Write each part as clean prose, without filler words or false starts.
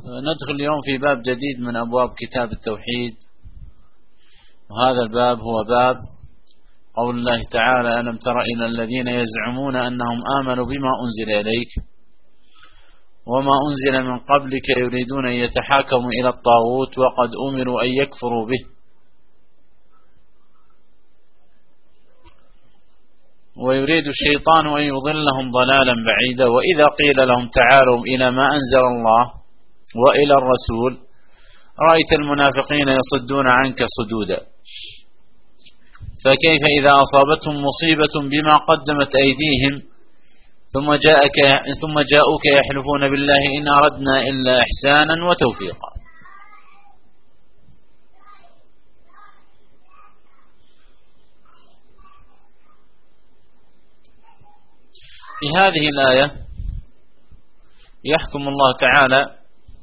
ندخل اليوم في باب جديد من أبواب كتاب التوحيد، وهذا الباب هو باب قول الله تعالى: ألم تر إلى الذين يزعمون أنهم آمنوا بما أنزل إليك وما أنزل من قبلك يريدون أن يتحاكموا إلى الطاغوت وقد أمروا أن يكفروا به ويريد الشيطان أن يضلهم ضلالا بعيدا، وإذا قيل لهم تعالوا إلى ما أنزل الله وإلى الرسول رأيت المنافقين يصدون عنك صدودا. فكيف إذا أصابتهم مصيبة بما قدمت أيديهم ثم جاءوك يحلفون بالله إن أردنا إلا إحسانا وتوفيقا. في هذه الآية يحكم الله تعالى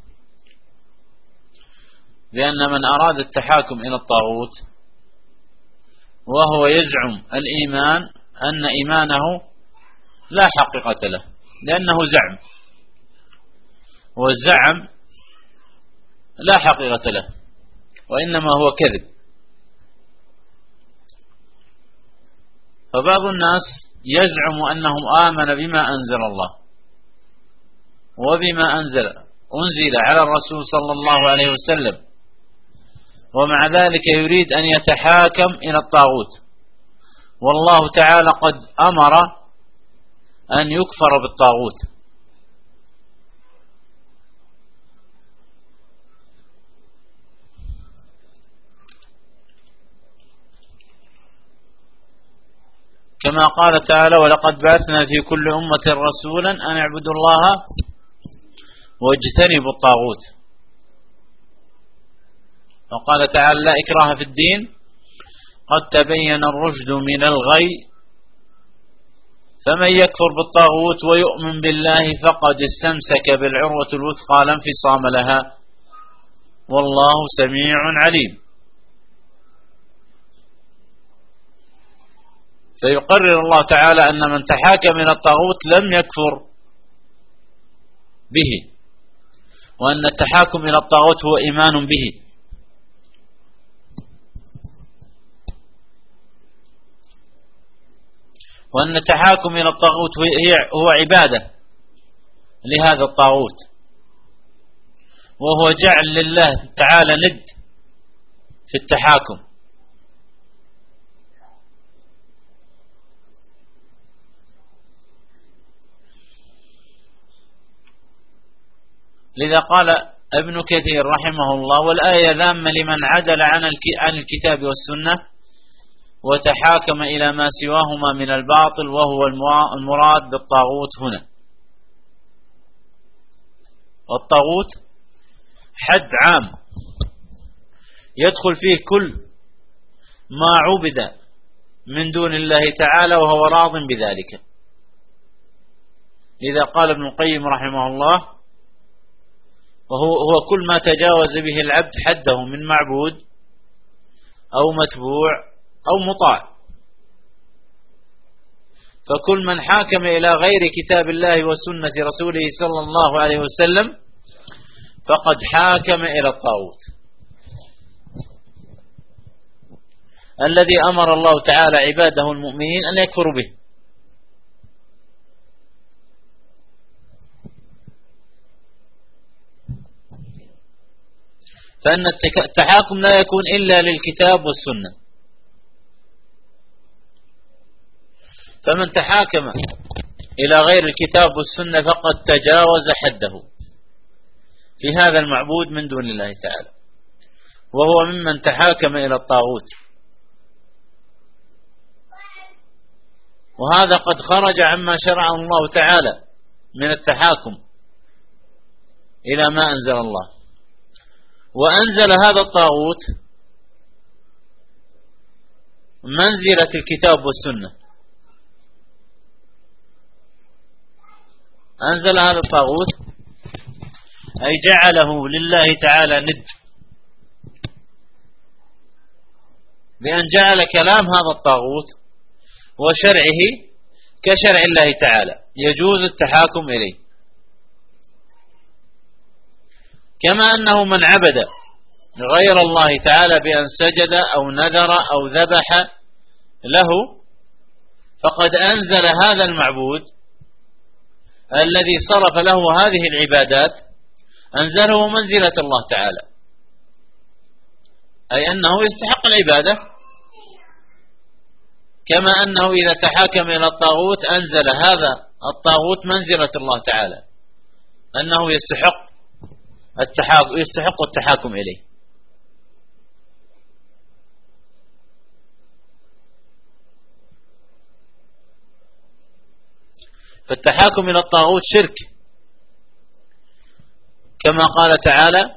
بأن من أراد التحاكم إلى الطاغوت وهو يزعم الإيمان أن إيمانه لا حقيقة له، لأنه زعم، والزعم لا حقيقة له وإنما هو كذب. فبعض الناس يزعم أنه آمن بما أنزل الله وبما أنزل على الرسول صلى الله عليه وسلم، ومع ذلك يريد أن يتحاكم إلى الطاغوت، والله تعالى قد أمر أن يكفر بالطاغوت. كما قال تعالى: ولقد بعثنا في كل أمة رسولا أن اعبدوا الله واجتنبوا الطاغوت. وقال تعالى: لا إكراه في الدين قد تبين الرشد من الغي فمن يكفر بالطاغوت ويؤمن بالله فقد استمسك بالعروة الوثقى لا انفصام لها والله سميع عليم. فيقرر الله تعالى أن من تحاكم إلى الطاغوت لم يكفر به، وأن التحاكم إلى الطاغوت هو إيمان به، وأن التحاكم إلى الطاغوت هو عبادة لهذا الطاغوت، وهو جعل لله تعالى ند في التحاكم. لذا قال ابن كثير رحمه الله: والآية ذامة لمن عدل عن الكتاب والسنة وتحاكم إلى ما سواهما من الباطل، وهو المراد بالطاغوت هنا. والطاغوت حد عام يدخل فيه كل ما عبد من دون الله تعالى وهو راض بذلك. لذا قال ابن القيم رحمه الله: وهو كل ما تجاوز به العبد حده من معبود أو متبوع أو مطاع. فكل من حاكم إلى غير كتاب الله وسنة رسوله صلى الله عليه وسلم فقد حاكم إلى الطاغوت الذي أمر الله تعالى عباده المؤمنين أن يكفروا به. فإن التحاكم لا يكون إلا للكتاب والسنة. فمن تحاكم إلى غير الكتاب والسنة فقد تجاوز حده في هذا المعبود من دون الله تعالى، وهو ممن تحاكم إلى الطاغوت، وهذا قد خرج عما شرعه الله تعالى من التحاكم إلى ما أنزل الله. وأنزل هذا الطاغوت منزلة الكتاب والسنة، أنزل هذا الطاغوت أي جعله لله تعالى ند، بأن جعل كلام هذا الطاغوت وشرعه كشرع الله تعالى يجوز التحاكم إليه. كما أنه من عبد غير الله تعالى بأن سجد أو نذر أو ذبح له فقد أنزل هذا المعبود الذي صرف له هذه العبادات أنزله منزلة الله تعالى، أي أنه يستحق العبادة، كما أنه إذا تحاكم إلى الطاغوت أنزل هذا الطاغوت منزلة الله تعالى، أنه يستحق التحاكم إليه. فالتحاكم إلى الطاغوت شرك، كما قال تعالى: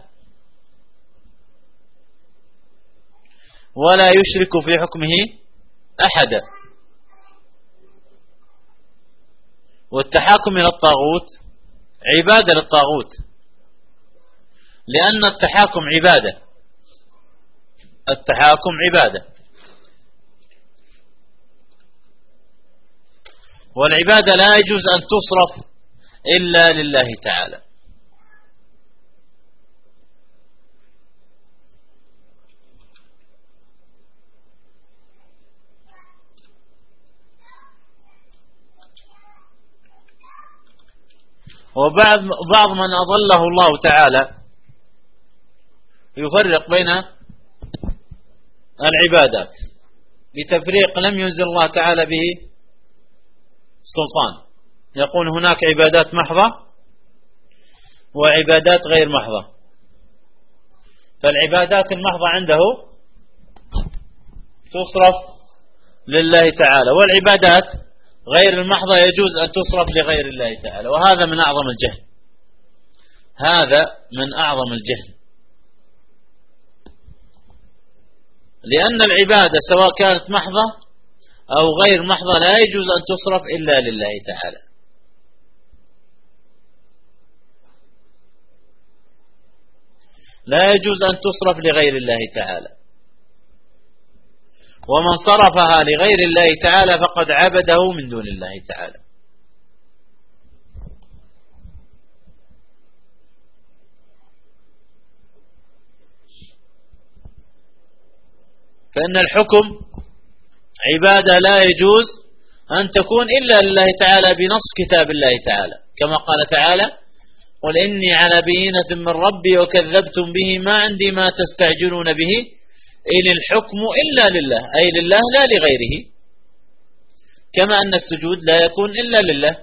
ولا يشرك في حكمه أحدا. والتحاكم إلى الطاغوت عبادة للطاغوت، لأن التحاكم عبادة، التحاكم عبادة، والعبادة لا يجوز أن تصرف إلا لله تعالى. وبعض من أضله الله تعالى يفرق بين العبادات بتفريق لم ينزل الله تعالى به سلطان، يقول هناك عبادات محضة وعبادات غير محضة. فالعبادات المحضة عنده تصرف لله تعالى، والعبادات غير المحضة يجوز أن تصرف لغير الله تعالى، وهذا من أعظم الجهل، هذا من أعظم الجهل، لأن العبادة سواء كانت محضة أو غير محضة لا يجوز أن تصرف إلا لله تعالى. لا يجوز أن تصرف لغير الله تعالى، ومن صرفها لغير الله تعالى فقد عبده من دون الله تعالى. فإن الحكم عبادة لا يجوز أن تكون إلا لله تعالى بنص كتاب الله تعالى، كما قال تعالى: قل إني على بينة من ربي وكذبتم به ما عندي ما تستعجلون به إن الحكم إلا لله، أي لله لا لغيره. كما أن السجود لا يكون إلا لله،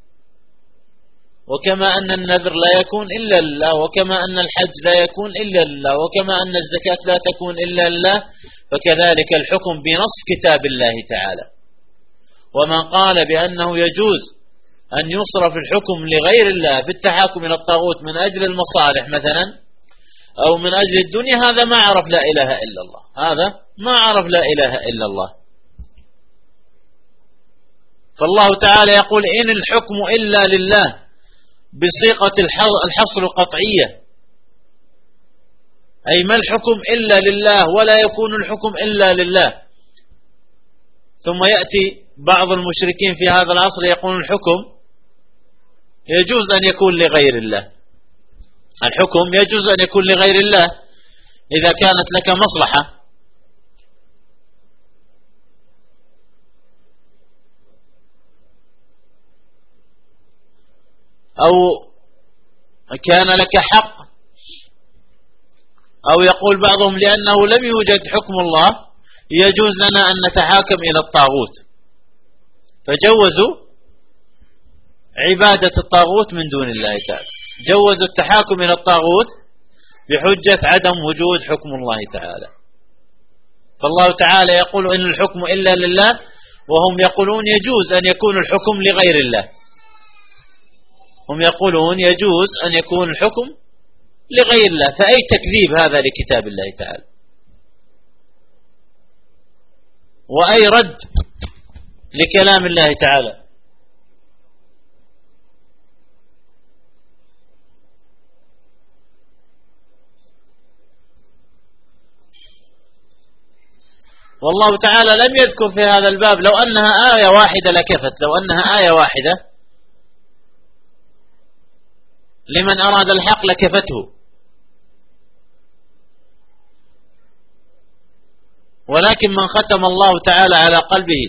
وكما أن النذر لا يكون إلا لله، وكما أن الحج لا يكون إلا لله، وكما أن الزكاة لا تكون إلا لله، فكذلك الحكم بنص كتاب الله تعالى. ومن قال بأنه يجوز أن يصرف الحكم لغير الله بالتحاكم إلى الطاغوت من أجل المصالح مثلا أو من أجل الدنيا، هذا ما عرف لا إله إلا الله، هذا ما عرف لا إله إلا الله. فالله تعالى يقول: إن الحكم إلا لله بصيغة الحصر القطعية، أي ما الحكم إلا لله ولا يكون الحكم إلا لله. ثم يأتي بعض المشركين في هذا العصر يقول الحكم يجوز أن يكون لغير الله، الحكم يجوز أن يكون لغير الله إذا كانت لك مصلحة أو كان لك حق، أو يقول بعضهم لأنه لم يوجد حكم الله يجوز لنا أن نتحاكم إلى الطاغوت، فجوزوا عبادة الطاغوت من دون الله تعالى، جوزوا التحاكم إلى الطاغوت بحجة عدم وجود حكم الله تعالى. فالله تعالى يقول: إن الحكم إلا لله، وهم يقولون يجوز أن يكون الحكم لغير الله، هم يقولون يجوز أن يكون الحكم لغير الله، فأي تكذيب هذا لكتاب الله تعالى، وأي رد لكلام الله تعالى. والله تعالى لم يذكر في هذا الباب، لو أنها آية واحدة لكفت، لو أنها آية واحدة لمن أراد الحق لكفته، ولكن من ختم الله تعالى على قلبه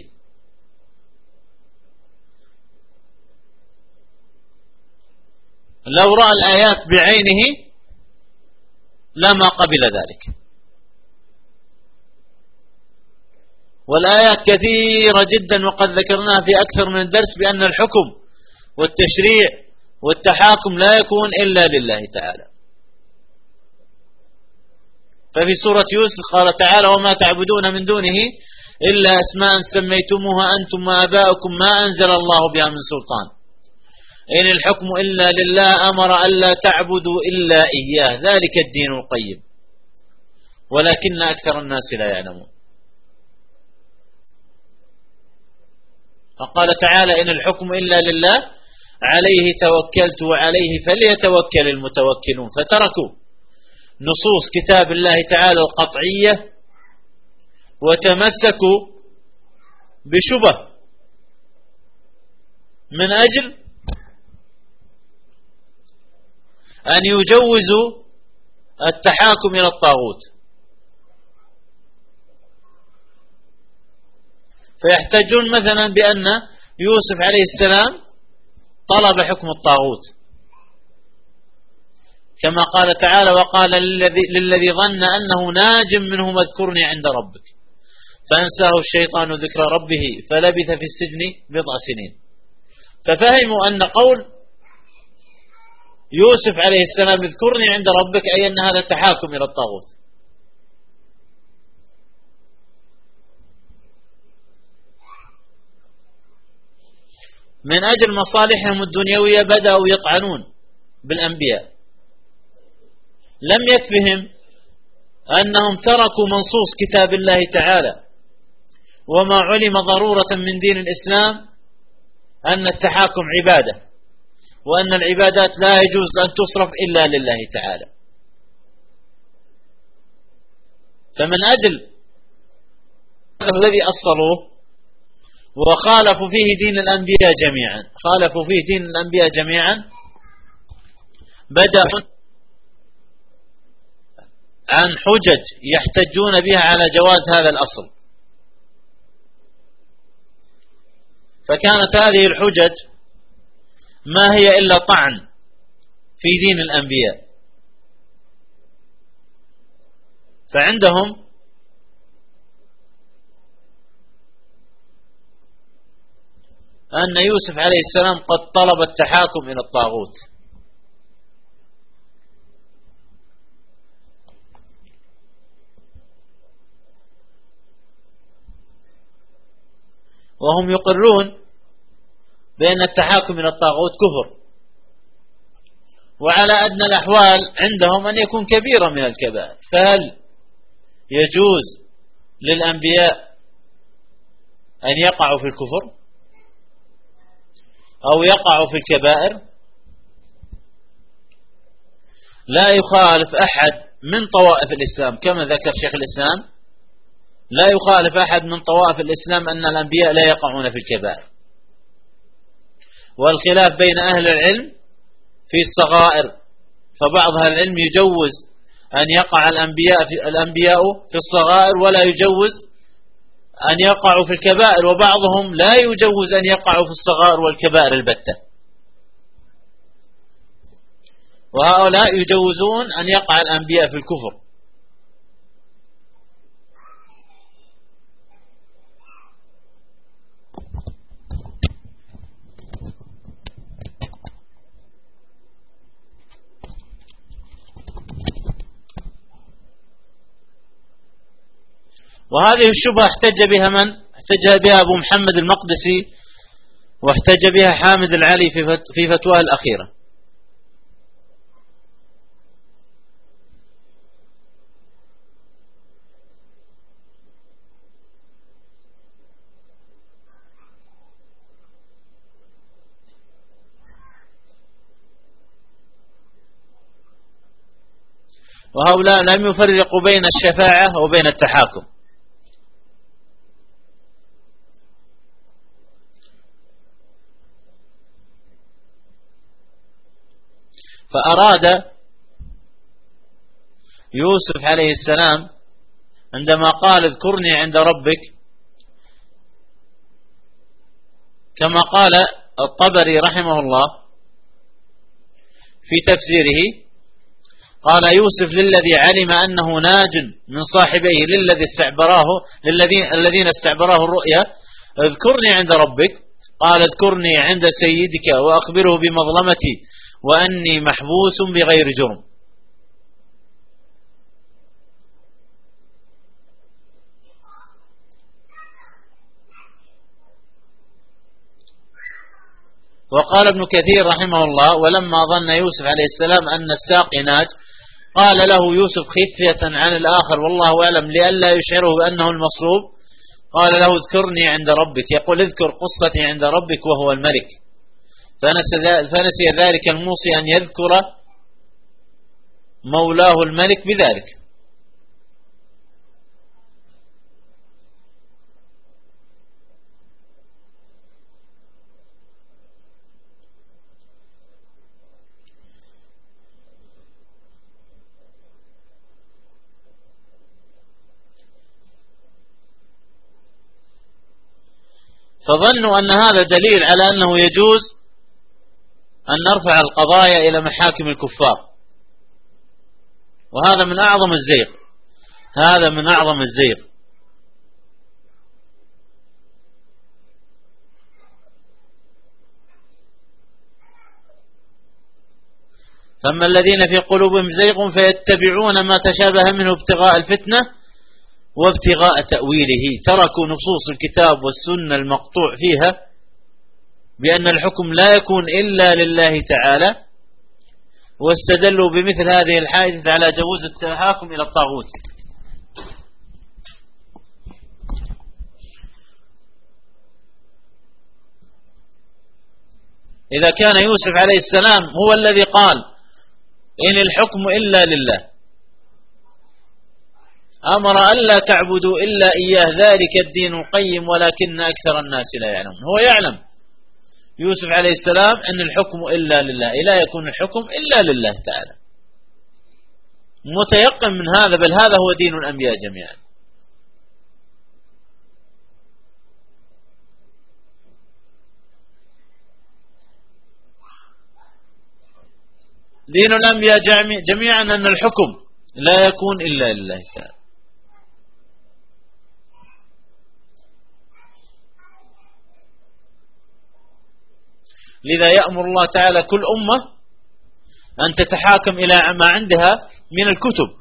لو رأى الآيات بعينه لما قبل ذلك. والآيات كثيرة جدا وقد ذكرناها في أكثر من درس بأن الحكم والتشريع والتحاكم لا يكون إلا لله تعالى. ففي سورة يوسف قال تعالى: وما تعبدون من دونه إلا أسماء سميتموها أنتم وآباؤكم ما أنزل الله بها من سلطان إن الحكم إلا لله أمر ألا تعبدوا إلا إياه ذلك الدين القيم ولكن أكثر الناس لا يعلمون. فقال تعالى: إن الحكم إلا لله عليه توكلت وعليه فليتوكل المتوكلون. فتركوا نصوص كتاب الله تعالى القطعية وتمسكوا بشبه من أجل أن يجوزوا التحاكم إلى الطاغوت. فيحتجون مثلا بأن يوسف عليه السلام طلب حكم الطاغوت كما قال تعالى: وقال للذي ظن أنه ناج منهم اذكرني عند ربك فأنساه الشيطان ذكر ربه فلبث في السجن بضع سنين. ففهموا أن قول يوسف عليه السلام اذكرني عند ربك أي أن هذا التحاكم إلى الطاغوت. من أجل مصالحهم الدنيوية بدأوا يطعنون بالأنبياء. لم يكفهم أنهم تركوا منصوص كتاب الله تعالى وما علم ضرورة من دين الإسلام أن التحاكم عبادة وأن العبادات لا يجوز أن تصرف إلا لله تعالى. فمن أجل الذي أصلوه وخالفوا فيه دين الأنبياء جميعا بدأوا عن حجج يحتجون بها على جواز هذا الأصل. فكانت هذه الحجج ما هي إلا طعن في دين الأنبياء. فعندهم أن يوسف عليه السلام قد طلب التحاكم إلى الطاغوت. وهم يقرون بأن التحاكم إلى الطاغوت كفر، وعلى أدنى الأحوال عندهم أن يكون كبيرا من الكبائر. فهل يجوز للأنبياء أن يقعوا في الكفر أو يقعوا في الكبائر؟ لا يخالف أحد من طوائف الإسلام كما ذكر شيخ الإسلام، لا يخالف أحد من طوائف الإسلام أن الأنبياء لا يقعون في الكبائر. والخلاف بين أهل العلم في الصغائر، فبعض أهل العلم يجوز أن يقع الأنبياء في الصغائر ولا يجوز أن يقعوا في الكبائر، وبعضهم لا يجوز أن يقعوا في الصغائر والكبائر البتة. وهؤلاء يجوزون أن يقع الأنبياء في الكفر. وهذه الشبهة احتج بها من؟ احتج بها أبو محمد المقدسي، واحتج بها حامد العلي في فتواه الأخيرة. وهؤلاء لم يفرقوا بين الشفاعة وبين التحاكم. فأراد يوسف عليه السلام عندما قال اذكرني عند ربك، كما قال الطبري رحمه الله في تفسيره، قال يوسف للذي علم أنه ناج من صاحبيه الذين استعبراه الرؤيا اذكرني عند ربك، قال اذكرني عند سيدك وأخبره بمظلمتي وأني محبوس بغير جرم. وقال ابن كثير رحمه الله ولما ظن يوسف عليه السلام أن الساقي ناج قال له يوسف خفية عن الآخر والله أعلم لئلا يشعره بأنه المصلوب، قال له اذكرني عند ربك، يقول اذكر قصتي عند ربك وهو الملك، فنسي ذلك الموصي أن يذكر مولاه الملك بذلك. فظنوا أن هذا دليل على أنه يجوز أن نرفع القضايا إلى محاكم الكفار، وهذا من أعظم الزيغ، هذا من أعظم الزيغ. ثم الذين في قلوبهم زيغ فيتبعون ما تشابه منه ابتغاء الفتنة وابتغاء تأويله، تركوا نصوص الكتاب والسنة المقطوع فيها بأن الحكم لا يكون إلا لله تعالى، واستدلوا بمثل هذه الحادثة على جواز التحاكم إلى الطاغوت. إذا كان يوسف عليه السلام هو الذي قال إن الحكم إلا لله، أمر ألا تعبدوا إلا إياه ذلك الدين القيم ولكن أكثر الناس لا يعلمون، هو يعلم يوسف عليه السلام أن الحكم إلا لله، لا يكون الحكم إلا لله تعالى، متيقن من هذا، بل هذا هو دين الأنبياء جميعا. دين الأنبياء جميعا أن الحكم لا يكون إلا لله تعالى. لذا يأمر الله تعالى كل أمة أن تتحاكم إلى ما عندها من الكتب،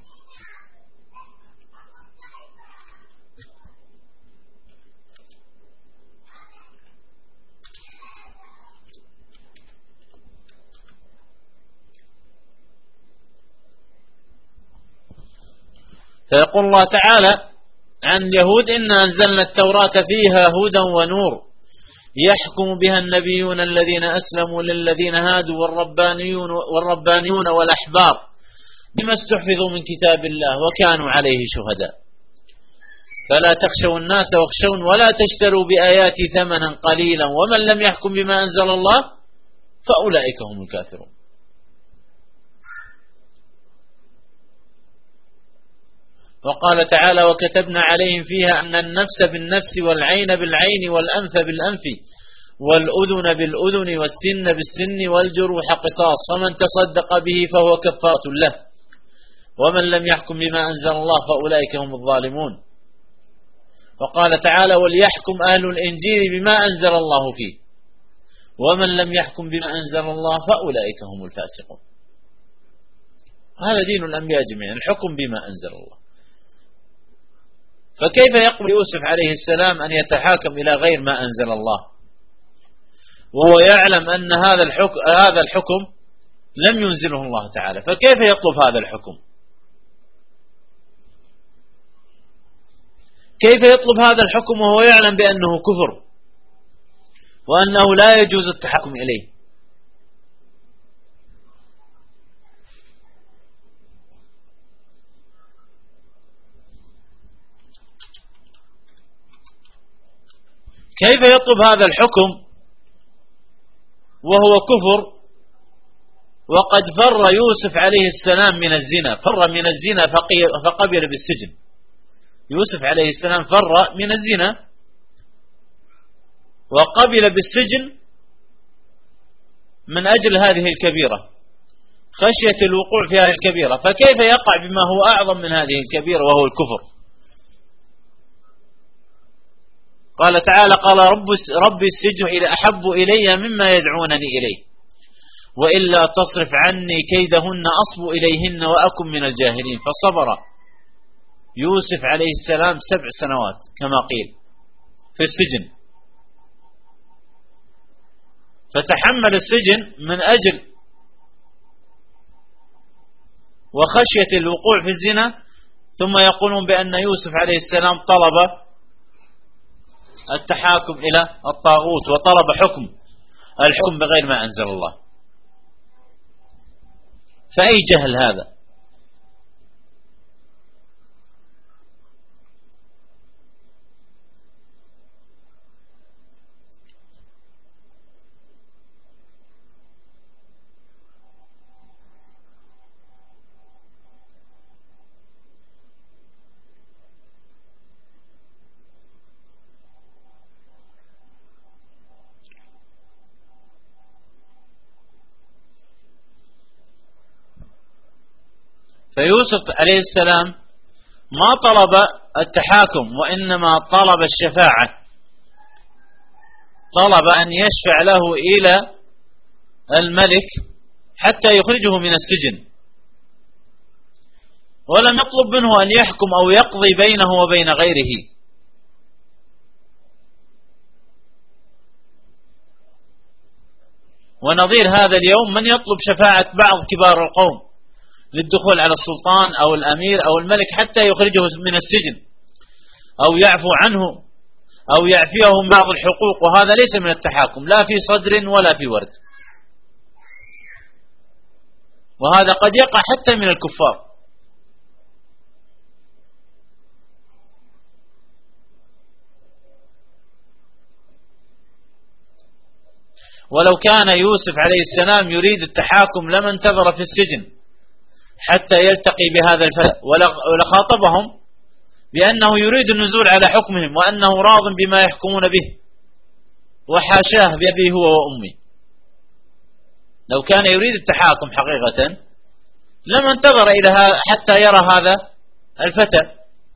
فيقول الله تعالى عن اليهود إنا أنزلنا التوراة فيها هدى ونور يحكم بها النبيون الذين أسلموا للذين هادوا والربانيون والأحبار بما استحفظوا من كتاب الله وكانوا عليه شهداء فلا تخشوا الناس واخشون ولا تشتروا بآياتي ثمنا قليلا ومن لم يحكم بما أنزل الله فأولئك هم الكافرون. وقال تعالى وكتبنا عليهم فيها أن النفس بالنفس والعين بالعين والأنف بالأنف والأذن بالأذن والسن بالسن والجروح قصاص فمن تصدق به فهو كفارة له ومن لم يحكم بما أنزل الله فأولئك هم الظالمون. وقال تعالى وليحكم أهل الإنجيل بما أنزل الله فيه ومن لم يحكم بما أنزل الله فأولئك هم الفاسقون. هذا دين الأنبياء جميعا، الحكم بما أنزل الله. فكيف يقبل يوسف عليه السلام أن يتحاكم إلى غير ما أنزل الله وهو يعلم أن هذا الحكم لم ينزله الله تعالى؟ فكيف يطلب هذا الحكم؟ كيف يطلب هذا الحكم وهو يعلم بأنه كفر وأنه لا يجوز التحكم إليه؟ كيف يطلب هذا الحكم وهو كفر وقد فر يوسف عليه السلام من الزنا، فر من الزنا فقبل بالسجن يوسف عليه السلام فر من الزنا وقبل بالسجن من أجل هذه الكبيرة، خشية الوقوع في هذه الكبيرة، فكيف يقع بما هو أعظم من هذه الكبيرة وهو الكفر؟ قال تعالى: قال ربي السجن أحب إلي مما يدعونني إليه وإلا تصرف عني كيدهن أصب إليهن وأكن من الجاهلين. فصبر يوسف عليه السلام 7 سنوات كما قيل في السجن، فتحمل السجن من أجل وخشية الوقوع في الزنا، ثم يقولون بأن يوسف عليه السلام طلب التحاكم إلى الطاغوت وطلب الحكم بغير ما أنزل الله. فأي جهل هذا؟ فيوسف عليه السلام ما طلب التحاكم وإنما طلب الشفاعة، طلب أن يشفع له إلى الملك حتى يخرجه من السجن، ولم يطلب منه أن يحكم أو يقضي بينه وبين غيره. ونظير هذا اليوم من يطلب شفاعة بعض كبار القوم للدخول على السلطان أو الأمير أو الملك حتى يخرجه من السجن أو يعفو عنه أو يعفيه من بعض الحقوق، وهذا ليس من التحاكم لا في صدر ولا في ورد، وهذا قد يقع حتى من الكفار. ولو كان يوسف عليه السلام يريد التحاكم لما انتظر في السجن حتى يلتقي بهذا الفتى ولخاطبهم بأنه يريد النزول على حكمهم وأنه راض بما يحكمون به وحاشاه بأبي هو وأمي. لو كان يريد التحاكم حقيقة لما انتظر إلى حتى يرى هذا الفتى،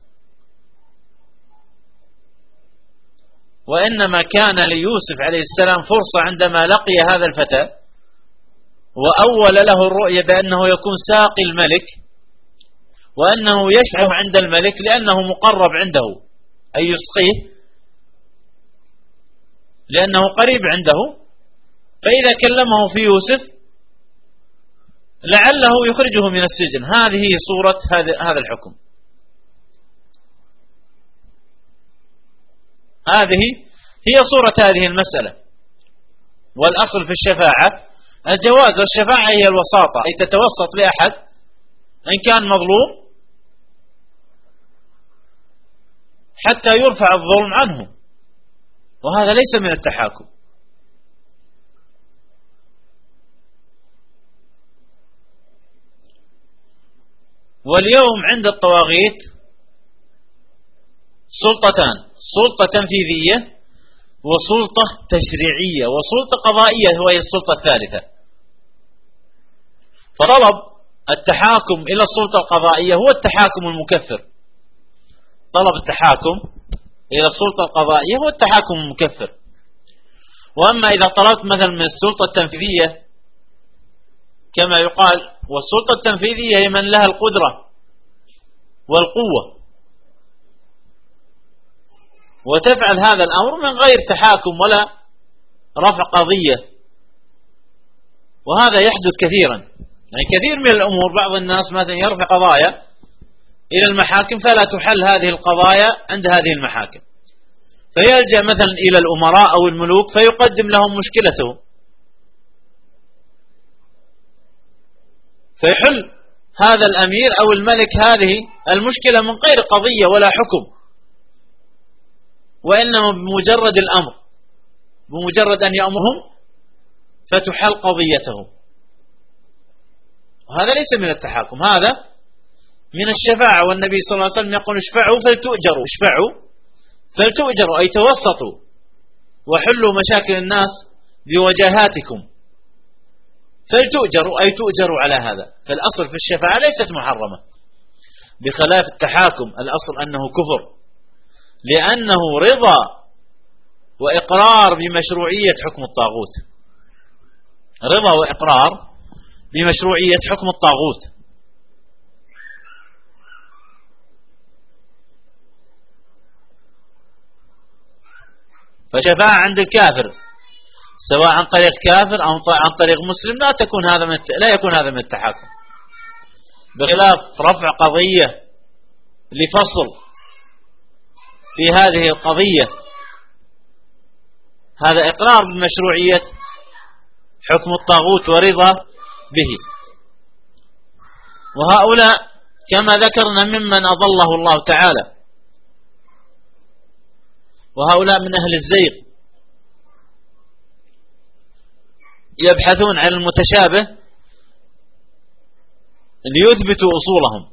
وإنما كان ليوسف عليه السلام فرصة عندما لقي هذا الفتى وأول له الرؤية بأنه يكون ساقي الملك وأنه يشفع عند الملك لأنه مقرب عنده أي يسقيه لأنه قريب عنده، فإذا كلمه في يوسف لعله يخرجه من السجن. هذه هي صورة هذا الحكم، هذه هي صورة هذه المسألة. والأصل في الشفاعة الجواز، والشفاعة هي الوساطة، أي تتوسط لأحد إن كان مظلوم حتى يرفع الظلم عنه، وهذا ليس من التحاكم. واليوم عند الطواغيت سلطتان: سلطة تنفيذية وسلطة تشريعية وسلطة قضائية وهي السلطة الثالثة. فطلب التحاكم إلى السلطة القضائية هو التحاكم المكفر. طلب التحاكم إلى السلطة القضائية هو التحاكم المكفر. وأما إذا طلبت مثلا من السلطة التنفيذية كما يقال، والسلطة التنفيذية هي من لها القدرة والقوة وتفعل هذا الأمر من غير تحاكم ولا رفع قضية، وهذا يحدث كثيرا. يعني كثير من الأمور بعض الناس مثلا يرفع قضايا إلى المحاكم فلا تحل هذه القضايا عند هذه المحاكم، فيلجأ مثلا إلى الأمراء أو الملوك فيقدم لهم مشكلته فيحل هذا الأمير أو الملك هذه المشكلة من غير قضية ولا حكم، وإنما بمجرد الأمر، بمجرد أن يأمرهم فتحل قضيتهم. وهذا ليس من التحاكم، هذا من الشفاعة، والنبي صلى الله عليه وسلم يقول اشفعوا فلتؤجروا، اشفعوا فلتؤجروا، أي توسطوا وحلوا مشاكل الناس بوجهاتكم، فلتؤجروا أي تؤجروا على هذا. فالأصل في الشفاعة ليست محرمة، بخلاف التحاكم الأصل أنه كفر، لأنه رضا وإقرار بمشروعية حكم الطاغوت، رضا وإقرار بمشروعية حكم الطاغوت. فشفاعة عند الكافر سواء عن طريق كافر أو عن طريق مسلم لا يكون هذا من التحاكم، بخلاف رفع قضية لفصل في هذه القضية، هذا إقرار بمشروعية حكم الطاغوت ورضا به. وهؤلاء كما ذكرنا ممن أضله الله تعالى، وهؤلاء من أهل الزيغ يبحثون عن المتشابه ليثبتوا أصولهم.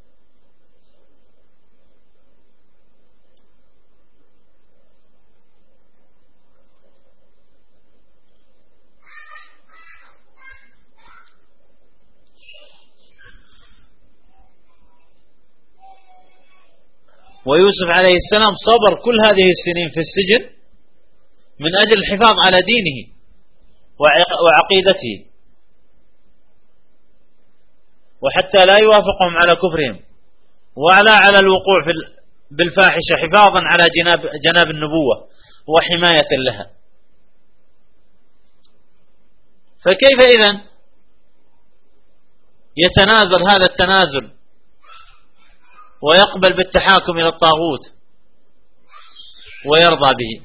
ويوسف عليه السلام صبر كل هذه السنين في السجن من أجل الحفاظ على دينه وعقيدته، وحتى لا يوافقهم على كفرهم ولا على الوقوع بالفاحشة، حفاظا على جناب النبوة وحماية لها. فكيف إذن يتنازل هذا التنازل ويقبل بالتحاكم إلى الطاغوت ويرضى به؟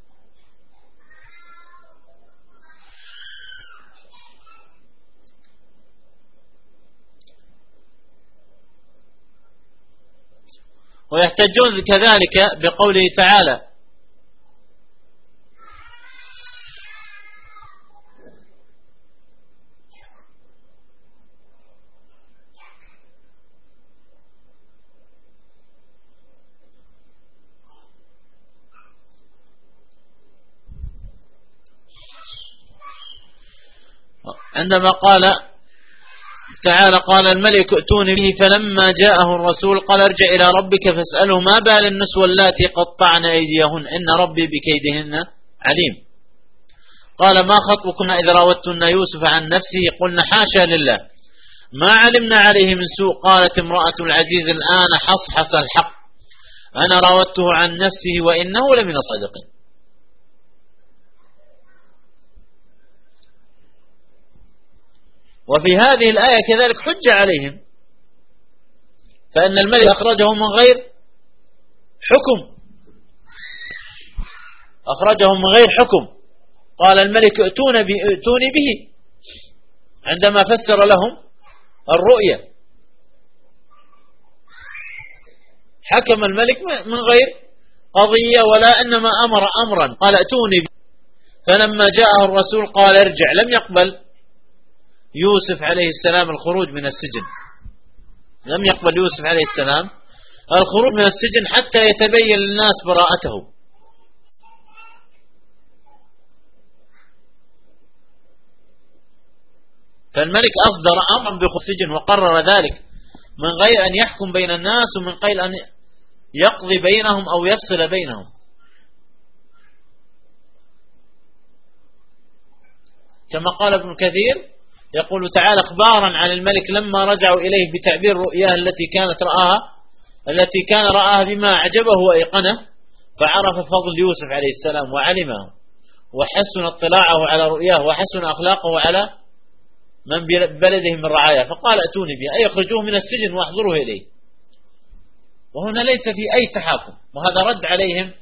ويحتجون كذلك بقوله تعالى: عندما قال تعالى: قال الملك ائتوني به، فلما جاءه الرسول قال ارجع إلى ربك فاسأله ما بال النسوة اللاتي قطعن أيديهن إن ربي بكيدهن عليم. قال: ما خطبكن إذ راوتن يوسف عن نفسه قلنا حاشا لله ما علمنا عليه من سوء. قالت امرأة العزيز الآن حصحص الحق أنا راودته عن نفسه وإنه لمن الصادقين. وفي هذه الآية كذلك حجة عليهم، فإن الملك أخرجه من غير حكم، أخرجه من غير حكم. قال الملك ائتوني به عندما فسر لهم الرؤيا، حكم الملك من غير قضية ولا إنما أمر أمرا، قال ائتوني به. فلما جاءه الرسول قال ارجع، لم يقبل يوسف عليه السلام الخروج من السجن، لم يقبل يوسف عليه السلام الخروج من السجن حتى يتبين للناس براءته. فالملك أصدر أمرا بخروج السجن وقرر ذلك من غير أن يحكم بين الناس ومن غير أن يقضي بينهم أو يفصل بينهم. كما قال ابن كثير يقول تعالى اخبارا عن الملك لما رجعوا إليه بتعبير رؤياه التي كان رآها بما أعجبه وأيقنه، فعرف فضل يوسف عليه السلام وعلمه وحسن اطلاعه على رؤياه وحسن أخلاقه على من بلده من رعاياه، فقال ائتوني به أي اخرجوه من السجن واحضروه إليه. وهنا ليس في أي تحاكم، وهذا رد عليهم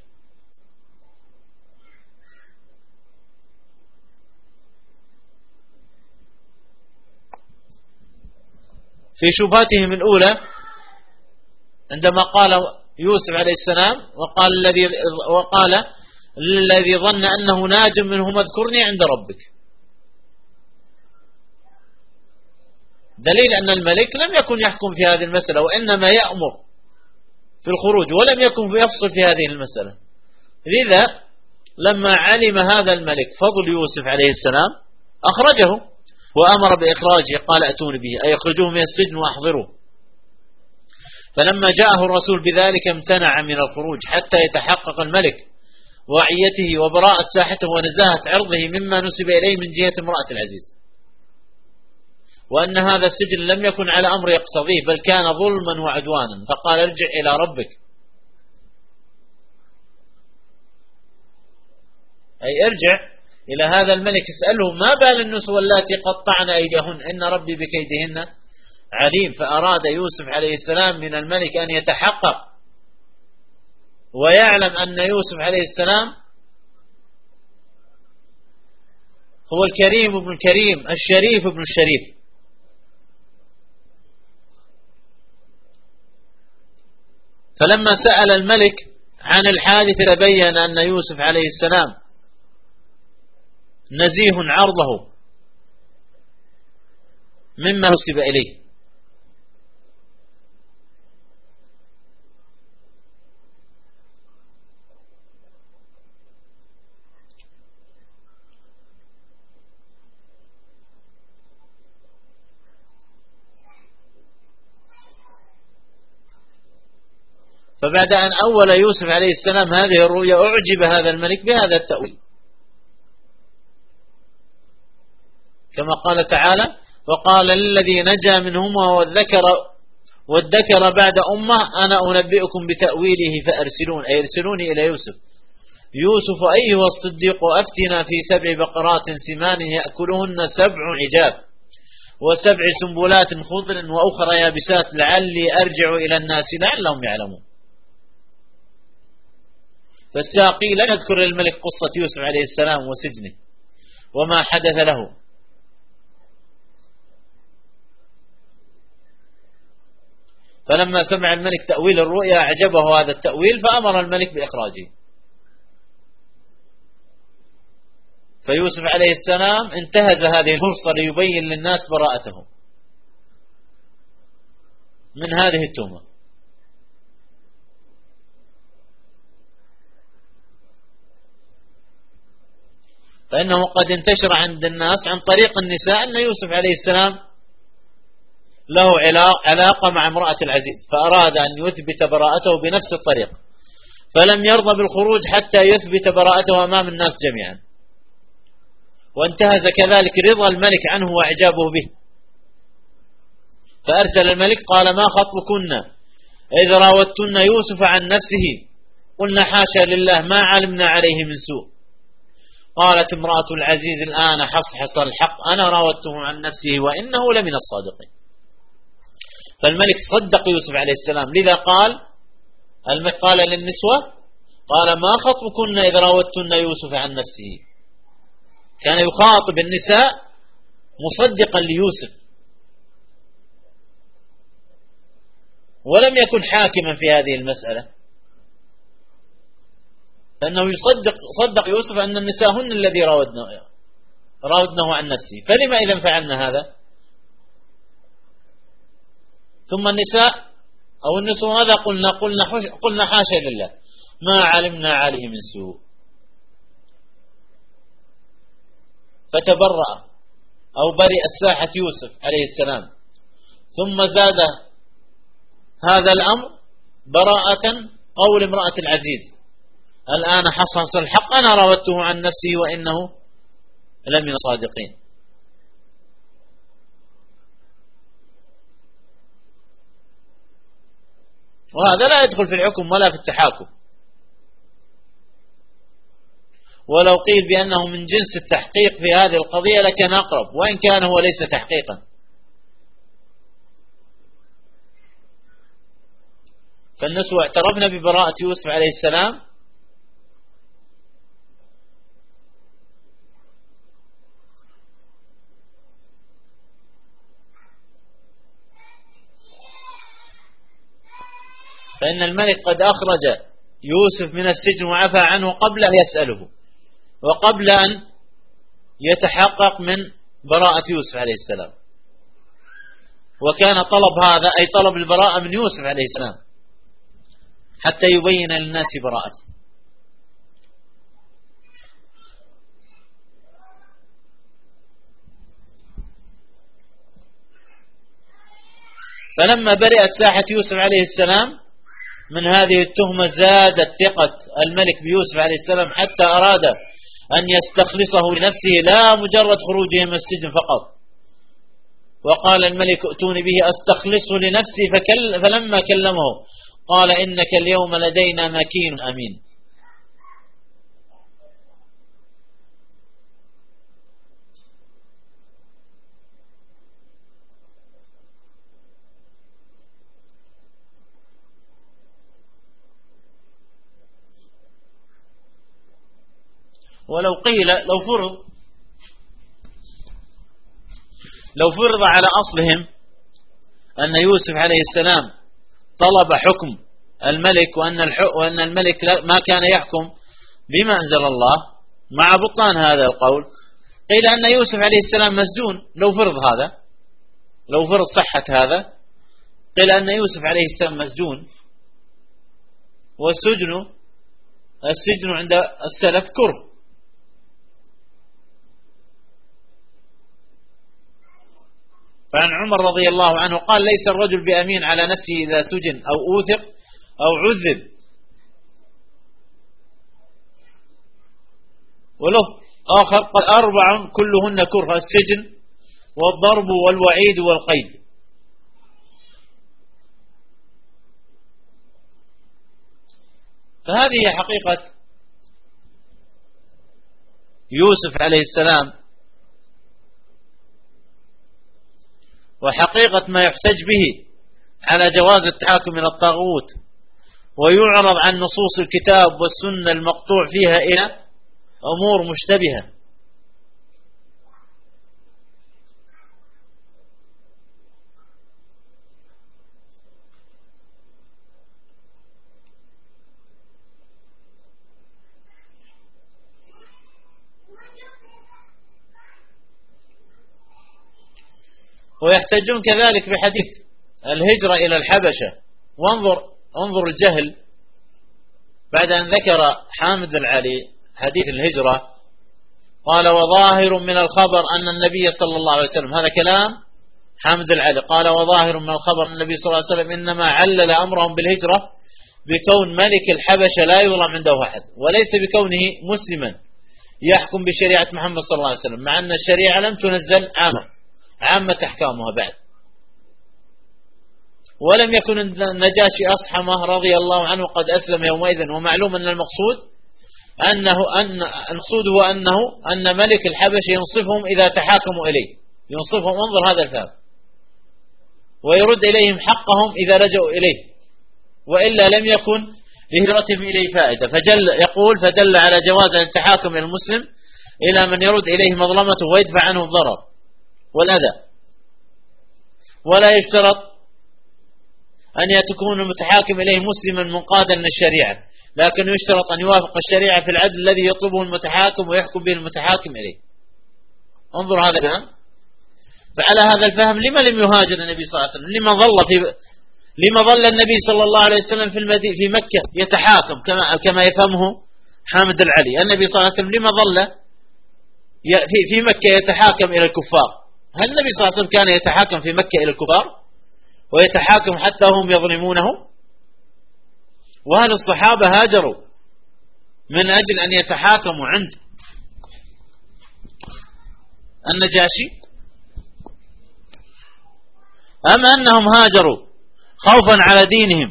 في شبهاتهم الأولى عندما قال يوسف عليه السلام وقال الذي ظن أنه ناج منهم اذكرني عند ربك. دليل أن الملك لم يكن يحكم في هذه المسألة، وإنما يأمر في الخروج، ولم يكن يفصل في هذه المسألة. لذا لما علم هذا الملك فضل يوسف عليه السلام أخرجه، وأمر بإخراجه، قال أتوني به، أي أخرجوه من السجن وأحضروه. فلما جاءه الرسول بذلك امتنع من الخروج حتى يتحقق الملك وعيته وبراءة ساحته ونزاهة عرضه مما نسب إليه من جهة امرأة العزيز، وأن هذا السجن لم يكن على أمر يقتضيه، بل كان ظلما وعدوانا. فقال ارجع إلى ربك، أي ارجع إلى هذا الملك اسأله ما بال النسوة اللاتي قطعن أيديهن إن ربي بكيدهن عليم. فأراد يوسف عليه السلام من الملك أن يتحقق ويعلم أن يوسف عليه السلام هو الكريم ابن الكريم، الشريف ابن الشريف. فلما سأل الملك عن الحادث تبين أن يوسف عليه السلام نزيه عرضه مما نسب إليه. فبعد أن أول يوسف عليه السلام هذه الرؤيا أعجب هذا الملك بهذا التأويل، كما قال تعالى: وقال للذي نجا منهما وادكر بعد أمة أنا أنبئكم بتأويله فأرسلون، أي ارسلوني إلى يوسف أيها الصديق أفتنا في 7 بقرات سمان يأكلهن 7 عجاف و7 سنبلات خضر وأخرى يابسات لعلي أرجع إلى الناس لعلهم يعلمون. فالساقي لم يذكر للملك قصة يوسف عليه السلام وسجنه وما حدث له، فلما سمع الملك تأويل الرؤيا أعجبه هذا التأويل فأمر الملك بإخراجه. فيوسف عليه السلام انتهز هذه الفرصة ليبين للناس براءته من هذه التهمة. فإنه قد انتشر عند الناس عن طريق النساء أن يوسف عليه السلام له علاقة مع امرأة العزيز، فأراد أن يثبت براءته بنفس الطريق، فلم يرضى بالخروج حتى يثبت براءته أمام الناس جميعا. وانتهز كذلك رضا الملك عنه وإعجابه به، فأرسل الملك قال: ما خطبكن إذ راوتن يوسف عن نفسه قلنا حاشا لله ما علمنا عليه من سوء. قالت امرأة العزيز الآن حصحص الحق أنا راودته عن نفسه وإنه لمن الصادقين. فالملك صدق يوسف عليه السلام، لذا الملك قال للنسوة: قال ما خطبكن إذ راودتن يوسف عن نفسه. كان يخاطب النساء مصدقا ليوسف، ولم يكن حاكما في هذه المسألة، لأنه صدق يوسف أن النساء هن الذي راودنه عن نفسه، فلما إذا فعلنا هذا؟ ثم النساء أو النسوة ماذا قلنا حاشا لله ما علمنا عليه من سوء. فتبرأ أو برئ الساحة يوسف عليه السلام، ثم زاد هذا الأمر براءة قول امرأة العزيز: الآن حصحص الحق أنا راودته عن نفسي وإنه لمن الصادقين. وهذا لا يدخل في الحكم ولا في التحاكم، ولو قيل بأنه من جنس التحقيق في هذه القضية لكان أقرب، وإن كان هو ليس تحقيقا. فالنسوة اعترفنا ببراءة يوسف عليه السلام فإن الملك قد أخرج يوسف من السجن وعفى عنه قبل أن يسأله وقبل أن يتحقق من براءة يوسف عليه السلام. وكان طلب هذا أي طلب البراءة من يوسف عليه السلام حتى يبين للناس براءته. فلما برئت ساحة يوسف عليه السلام من هذه التهمة زادت ثقة الملك بيوسف عليه السلام حتى أراد أن يستخلصه لنفسه لا مجرد خروجه من السجن فقط. وقال الملك ائتوني به أستخلصه لنفسي، فلما كلمه قال إنك اليوم لدينا مكين أمين. ولو قيل لو فرض على أصلهم أن يوسف عليه السلام طلب حكم الملك وأن الملك ما كان يحكم بما أنزل الله، مع بطلان هذا القول قيل أن يوسف عليه السلام مسجون. لو فرض صحة هذا قيل أن يوسف عليه السلام مسجون، والسجن عند السلف كره. فعن عمر رضي الله عنه قال ليس الرجل بأمين على نفسه إذا سجن أو أوثق أو عذب. وله آخر قال 4 كلهن كره: السجن والضرب والوعيد والقيد. فهذه حقيقة يوسف عليه السلام، وحقيقة ما يحتج به على جواز التحاكم إلى الطاغوت ويعرض عن نصوص الكتاب والسنة المقطوع فيها إلى أمور مشتبهة. ويحتجون كذلك بحديث الهجرة إلى الحبشة. وانظر الجهل بعد أن ذكر حامد العلي حديث الهجرة قال: وظاهر من الخبر أن النبي صلى الله عليه وسلم، هذا كلام حامد العلي، قال: وظاهر من الخبر أن النبي صلى الله عليه وسلم إنما علل أمرهم بالهجرة بكون ملك الحبشة لا يظلم عنده أحد، وليس بكونه مسلما يحكم بشريعة محمد صلى الله عليه وسلم، مع أن الشريعة لم تنزل عامة أحكامها بعد. ولم يكن النجاشي أصحمه رضي الله عنه قد أسلم يومئذ. ومعلوم أن المقصود هو أن ملك الحبشة ينصفهم إذا تحاكموا إليه، ينصفهم. انظر هذا الفهم، ويرد إليهم حقهم إذا رجعوا إليه، وإلا لم يكن لهجرتهم إليه فائدة. فدل على جواز التحاكم إلى المسلم إلى من يرد إليه مظلمته ويدفع عنه الضرر والأذى. ولا يشترط أن يكون المتحاكم إليه مسلما منقادا للشريعة، لكن يشترط أن يوافق الشريعة في العدل الذي يطلبه المتحاكم ويحكم به المتحاكم إليه. انظر هذا الكلام. فعلى هذا الفهم لما لم يهاجر النبي صلى الله عليه وسلم؟ لما ظل النبي صلى الله عليه وسلم في مكة يتحاكم كما يفهمه حامد العلي؟ النبي صلى الله عليه وسلم لما ظل في مكة يتحاكم إلى الكفار؟ هل النبي صلى الله عليه وسلم كان يتحاكم في مكة إلى الكفار ويتحاكم حتى هم يظلمونه؟ وهل الصحابة هاجروا من أجل أن يتحاكموا عند النجاشي، أم أنهم هاجروا خوفا على دينهم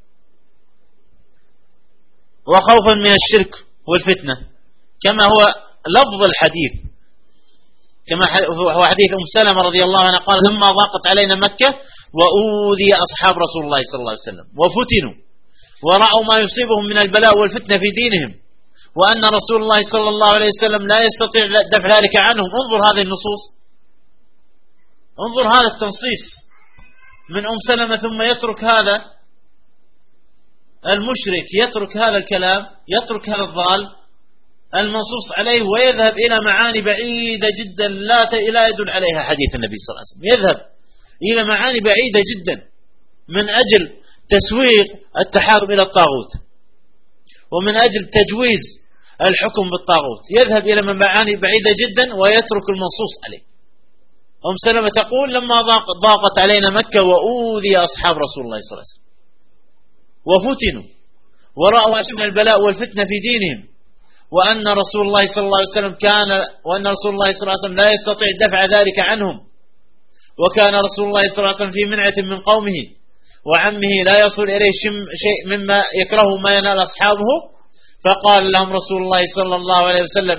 وخوفا من الشرك والفتنة، كما هو لفظ الحديث، كما هو حديث أم سلمة رضي الله عنها قال: ثم ضاقت علينا مكة وأوذي أصحاب رسول الله صلى الله عليه وسلم وفتنوا ورأوا ما يصيبهم من البلاء والفتنة في دينهم، وأن رسول الله صلى الله عليه وسلم لا يستطيع دفع ذلك عنهم. انظر هذه النصوص، انظر هذا التنصيص من أم سلمة، ثم يترك هذا المشرك، يترك هذا الكلام، يترك هذا الضال المنصوص عليه، ويذهب إلى معاني بعيدة جدا لا يدل عليها حديث النبي صلى الله عليه وسلم. يذهب إلى معاني بعيدة جدا من أجل تسويق التحاكم إلى الطاغوت، ومن أجل تجويز الحكم بالطاغوت، يذهب إلى معاني بعيدة جدا ويترك المنصوص عليه. أم سلمة تقول: لما ضاقت علينا مكة وأوذي أصحاب رسول الله صلى الله عليه وسلم وفتنوا ورأوا أشد البلاء والفتنة في دينهم، وأن رسول الله صلى الله عليه وسلم لا يستطيع دفع ذلك عنهم، وكان رسول الله صلى الله عليه وسلم في منعة من قومه وعمه لا يصل إليه شيء مما يكرهه ما ينال أصحابه، فقال لهم رسول الله صلى الله عليه وسلم: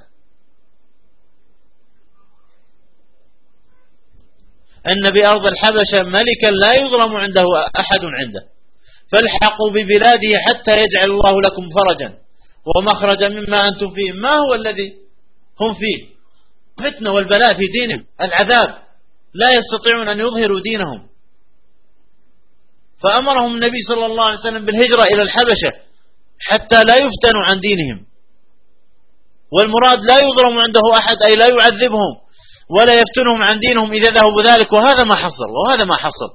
إن بأرض الحبشة ملكا لا يظلم عنده أحد عنده، فالحقوا ببلاده حتى يجعل الله لكم فرجا ومخرجا مما أنتم فيه. ما هو الذي هم فيه؟ فتنة والبلاء في دينهم، العذاب، لا يستطيعون أن يظهروا دينهم. فأمرهم النبي صلى الله عليه وسلم بالهجرة إلى الحبشة حتى لا يفتنوا عن دينهم، والمراد لا يظلم عنده أحد، أي لا يعذبهم ولا يفتنهم عن دينهم إذا ذهبوا ذلك. وهذا ما حصل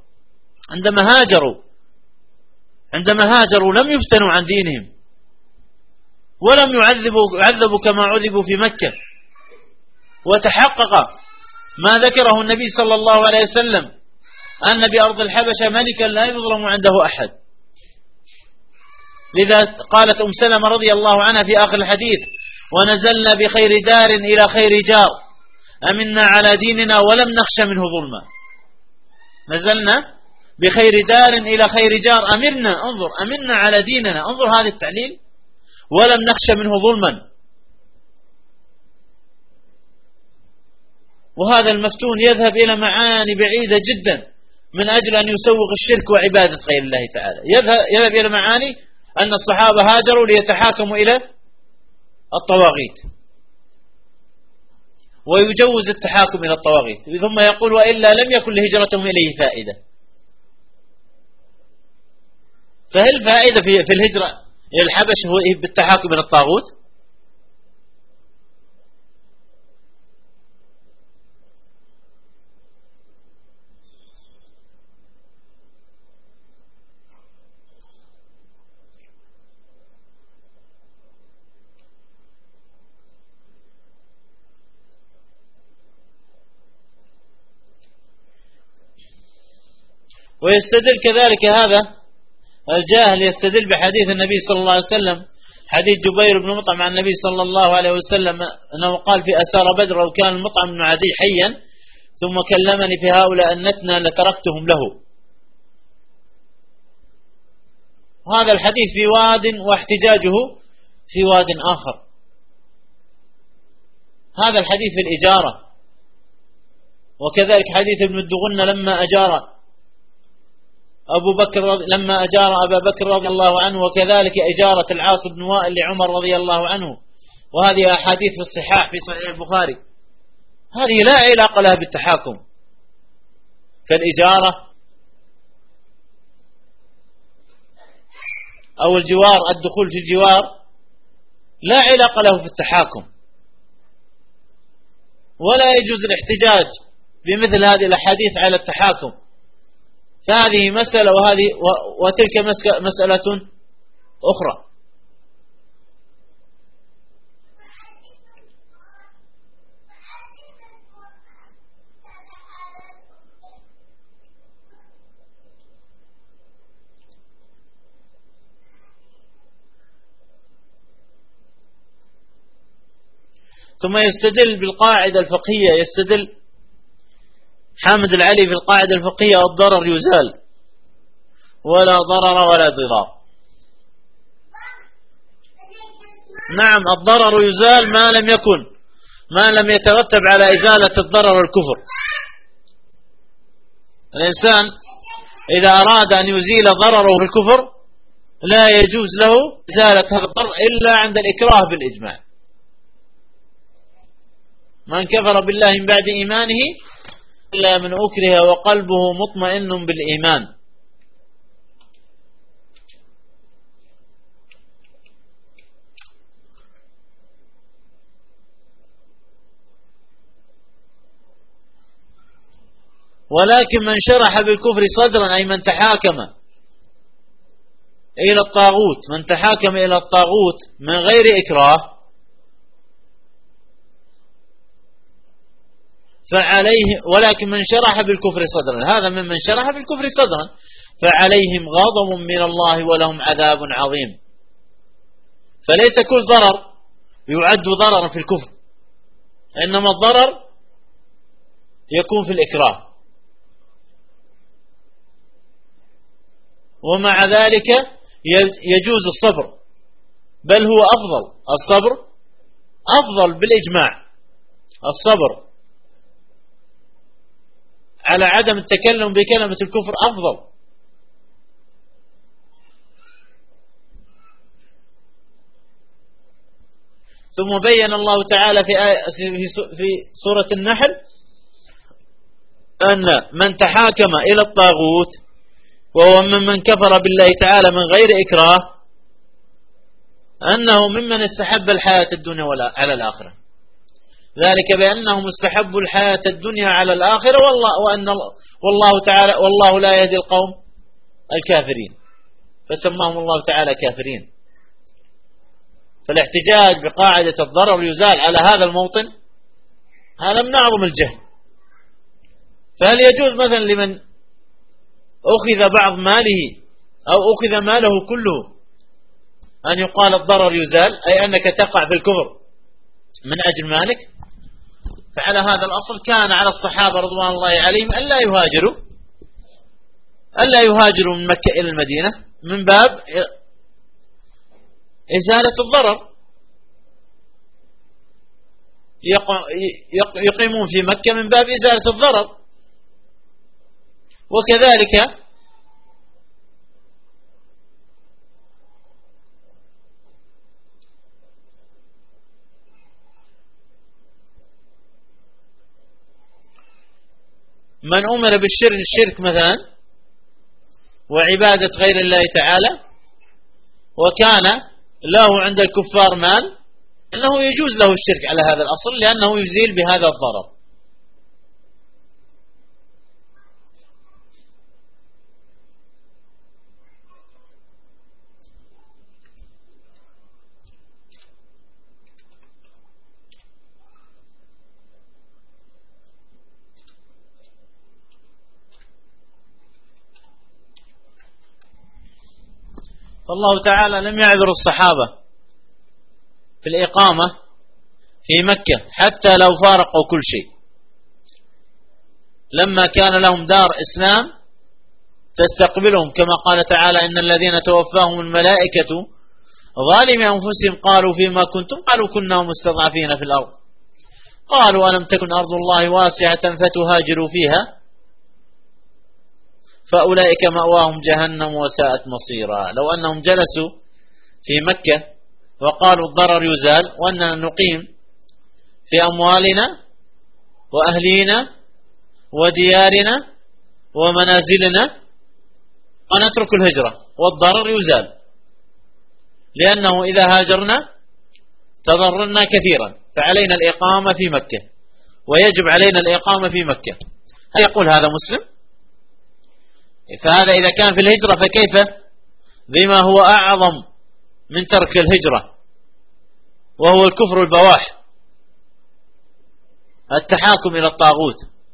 عندما هاجروا لم يفتنوا عن دينهم ولم يعذبوا كما عذبوا في مكة، وتحقق ما ذكره النبي صلى الله عليه وسلم أن بأرض الحبشة ملكا لا يظلم عنده أحد. لذا قالت أم سلمة رضي الله عنها في آخر الحديث: ونزلنا بخير دار إلى خير جار أمنا على ديننا ولم نخش منه ظلما. نزلنا بخير دار إلى خير جار أمنا على ديننا، انظر هذا التعليل، ولم نخش منه ظلما. وهذا المفتون يذهب إلى معاني بعيدة جدا من أجل أن يسوق الشرك وعبادة غير الله تعالى. يذهب إلى معاني أن الصحابة هاجروا ليتحاكموا إلى الطواغيت، ويجوز التحاكم إلى الطواغيت، ثم يقول: وإلا لم يكن لهجرتهم إليه فائدة. فهل فائدة في الهجرة إلى الحبش هو بالتحاكم إلى الطاغوت؟ ويستدل كذلك هذا الجاهل يستدل بحديث النبي صلى الله عليه وسلم، حديث جبير بن مطعم عن النبي صلى الله عليه وسلم أنه قال في أسار بدر: لو كان المطعم بن عدي حيا ثم كلمني في هؤلاء النتنى لتركتهم له. هذا الحديث في واد واحتجاجه في واد آخر. هذا الحديث في الإجارة، وكذلك حديث ابن الدغنة لما أجار لما أجار أبا بكر رضي الله عنه، وكذلك إجارة العاص بن وائل لعمر رضي الله عنه. وهذه أحاديث في الصحاح في صحيح البخاري، هذه لا علاقة لها بالتحاكم. فالإجارة أو الجوار، الدخول في الجوار لا علاقة له في التحاكم، ولا يجوز الاحتجاج بمثل هذه الأحاديث على التحاكم. فهذه مسألة وتلك مسألة أخرى. ثم يستدل بالقاعدة الفقهية، يستدل حامد العلي في القاعدة الفقهية: الضرر يزال ولا ضرر ولا ضرار. نعم، الضرر يزال ما لم يترتب على إزالة الضرر والكفر. الإنسان إذا أراد أن يزيل ضرره بالكفر لا يجوز له إزالة هذا الضرر إلا عند الإكراه بالإجماع. من كفر بالله من بعد إيمانه إلا من أكره وقلبه مطمئن بالإيمان. ولكن من شرح بالكفر صدرا أي من تحاكم إلى الطاغوت، من تحاكم إلى الطاغوت من غير إكراه فعليه، ولكن من شرح بالكفر صدرا، هذا ممن شرح بالكفر صدرا، فعليهم غضب من الله ولهم عذاب عظيم. فليس كل ضرر يعد ضررا في الكفر، إنما الضرر يكون في الإكراه. ومع ذلك يجوز الصبر، بل هو أفضل، الصبر أفضل بالإجماع، الصبر على عدم التكلم بكلمة الكفر أفضل. ثم بين الله تعالى في سورة النحل أن من تحاكم إلى الطاغوت وهو ممن كفر بالله تعالى من غير إكراه أنه ممن استحب الحياة الدنيا على الآخرة، ذلك بأنهم استحبوا الحياة الدنيا على الآخرة، والله تعالى والله لا يهدي القوم الكافرين، فسماهم الله تعالى كافرين. فالاحتجاج بقاعدة الضرر يزال على هذا الموطن هذا من أعظم الجهل. فهل يجوز مثلا لمن أخذ بعض ماله أو أخذ ماله كله أن يقال الضرر يزال، أي أنك تقع في الكفر من أجل مالك؟ فعلى هذا الأصل كان على الصحابة رضوان الله عليهم ألا يهاجروا من مكة إلى المدينة من باب إزالة الضرر، يقيمون في مكة من باب إزالة الضرر. وكذلك من أمر بالشرك مثلا وعبادة غير الله تعالى وكان له عند الكفار مال، أنه يجوز له الشرك على هذا الأصل لأنه يزيل بهذا الضرر. فالله تعالى لم يعذر الصحابة في الإقامة في مكة حتى لو فارقوا كل شيء، لما كان لهم دار إسلام تستقبلهم، كما قال تعالى إن الذين توفاهم الملائكة ظالمي أنفسهم قالوا فيما كنتم، قالوا كنا مستضعفين في الأرض، قالوا ألم تكن أرض الله واسعة فتهاجروا فيها فأولئك مأواهم جهنم وساءت مصيرا. لو أنهم جلسوا في مكة وقالوا الضرر يزال وأننا نقيم في أموالنا وأهلينا وديارنا ومنازلنا ونترك الهجرة والضرر يزال، لأنه إذا هاجرنا تضررنا كثيرا، فعلينا الإقامة في مكة ويجب علينا الإقامة في مكة. هل يقول هذا مسلم؟ فهذا إذا كان في الهجرة فكيف بما هو أعظم من ترك الهجرة وهو الكفر البواح، التحاكم إلى الطاغوت.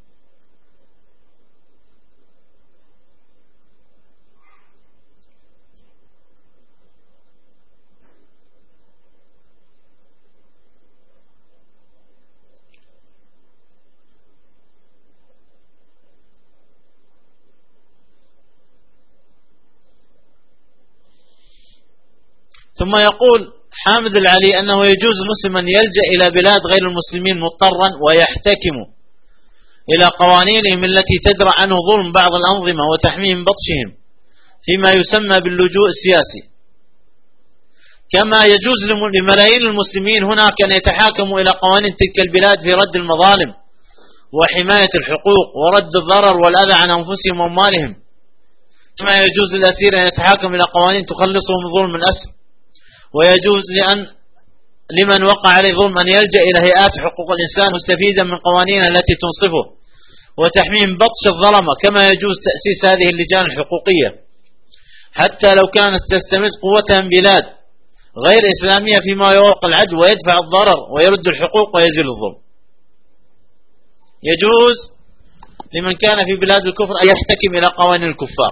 ثم يقول حامد العلي أنه يجوز مسلما يلجأ إلى بلاد غير المسلمين مضطرا ويحتكم إلى قوانينهم التي تدرأ عنه ظلم بعض الأنظمة وتحميهم بطشهم فيما يسمى باللجوء السياسي، كما يجوز لملايين المسلمين هناك أن يتحاكموا إلى قوانين تلك البلاد في رد المظالم وحماية الحقوق ورد الضرر والأذى عن أنفسهم وأموالهم، كما يجوز للأسير أن يتحاكم إلى قوانين تخلصه من ظلم الأسر، ويجوز لمن وقع عليه ظلم أن يلجأ إلى هيئات حقوق الإنسان مستفيدا من قوانين التي تنصفه وتحميم بطش الظلمة، كما يجوز تأسيس هذه اللجان الحقوقية حتى لو كانت تستمد قوتها من بلاد غير إسلامية فيما يوقع العدل ويدفع الضرر ويرد الحقوق ويزيل الظلم. يجوز لمن كان في بلاد الكفر أن يحتكم إلى قوانين الكفار،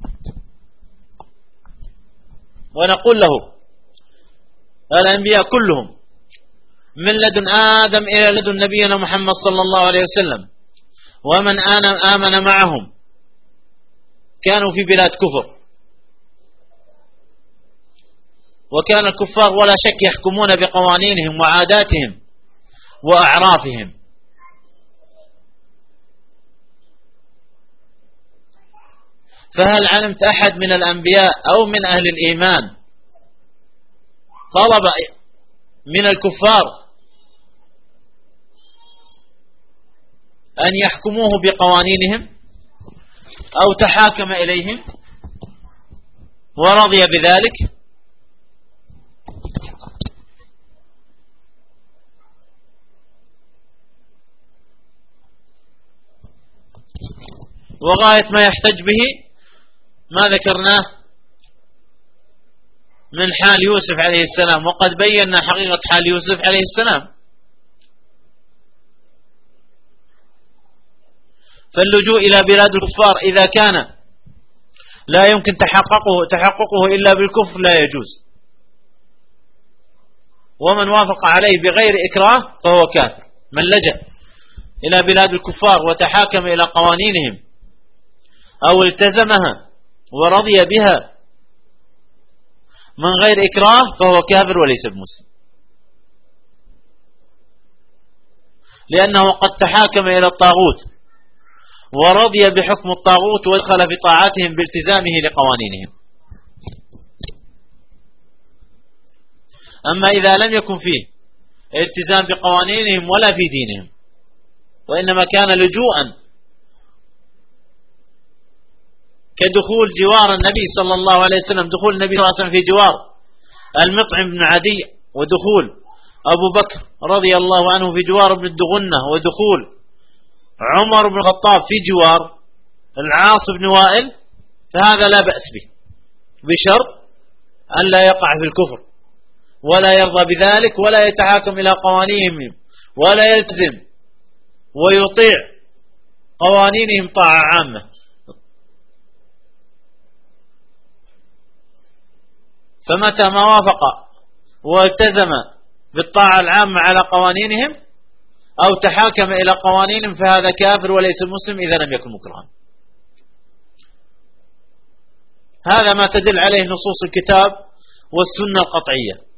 ونقول له الأنبياء كلهم من لدن آدم إلى لدن نبينا محمد صلى الله عليه وسلم ومن آمن معهم كانوا في بلاد كفر، وكان الكفار ولا شك يحكمون بقوانينهم وعاداتهم وأعرافهم. فهل علمت أحد من الأنبياء أو من أهل الإيمان طلب من الكفار أن يحكموه بقوانينهم أو تحاكم إليهم ورضي بذلك؟ وغاية ما يحتج به ما ذكرناه من حال يوسف عليه السلام، وقد بينا حقيقة حال يوسف عليه السلام. فاللجوء إلى بلاد الكفار إذا كان لا يمكن تحققه إلا بالكفر لا يجوز، ومن وافق عليه بغير إكراه فهو كافر. من لجأ إلى بلاد الكفار وتحاكم إلى قوانينهم أو التزمها ورضي بها من غير إكراه فهو كافر وليس بمسلم، لأنه قد تحاكم إلى الطاغوت ورضي بحكم الطاغوت ودخل في طاعتهم بالتزامه لقوانينهم. أما إذا لم يكن فيه التزام بقوانينهم ولا في دينهم، وإنما كان لجوءا كدخول جوار النبي صلى الله عليه وسلم، دخول النبي صلى الله عليه وسلم في جوار المطعم بن عدي، ودخول أبو بكر رضي الله عنه في جوار ابن الدغنة، ودخول عمر بن الخطاب في جوار العاص بن وائل، فهذا لا بأس به بشرط أن لا يقع في الكفر ولا يرضى بذلك ولا يتحاكم إلى قوانينهم ولا يلتزم ويطيع قوانينهم طاعة عامة. فمتى ما وافق والتزم بالطاعة العامة على قوانينهم أو تحاكم إلى قوانينهم فهذا كافر وليس مسلم إذا لم يكن مكرها. هذا ما تدل عليه نصوص الكتاب والسنة القطعية.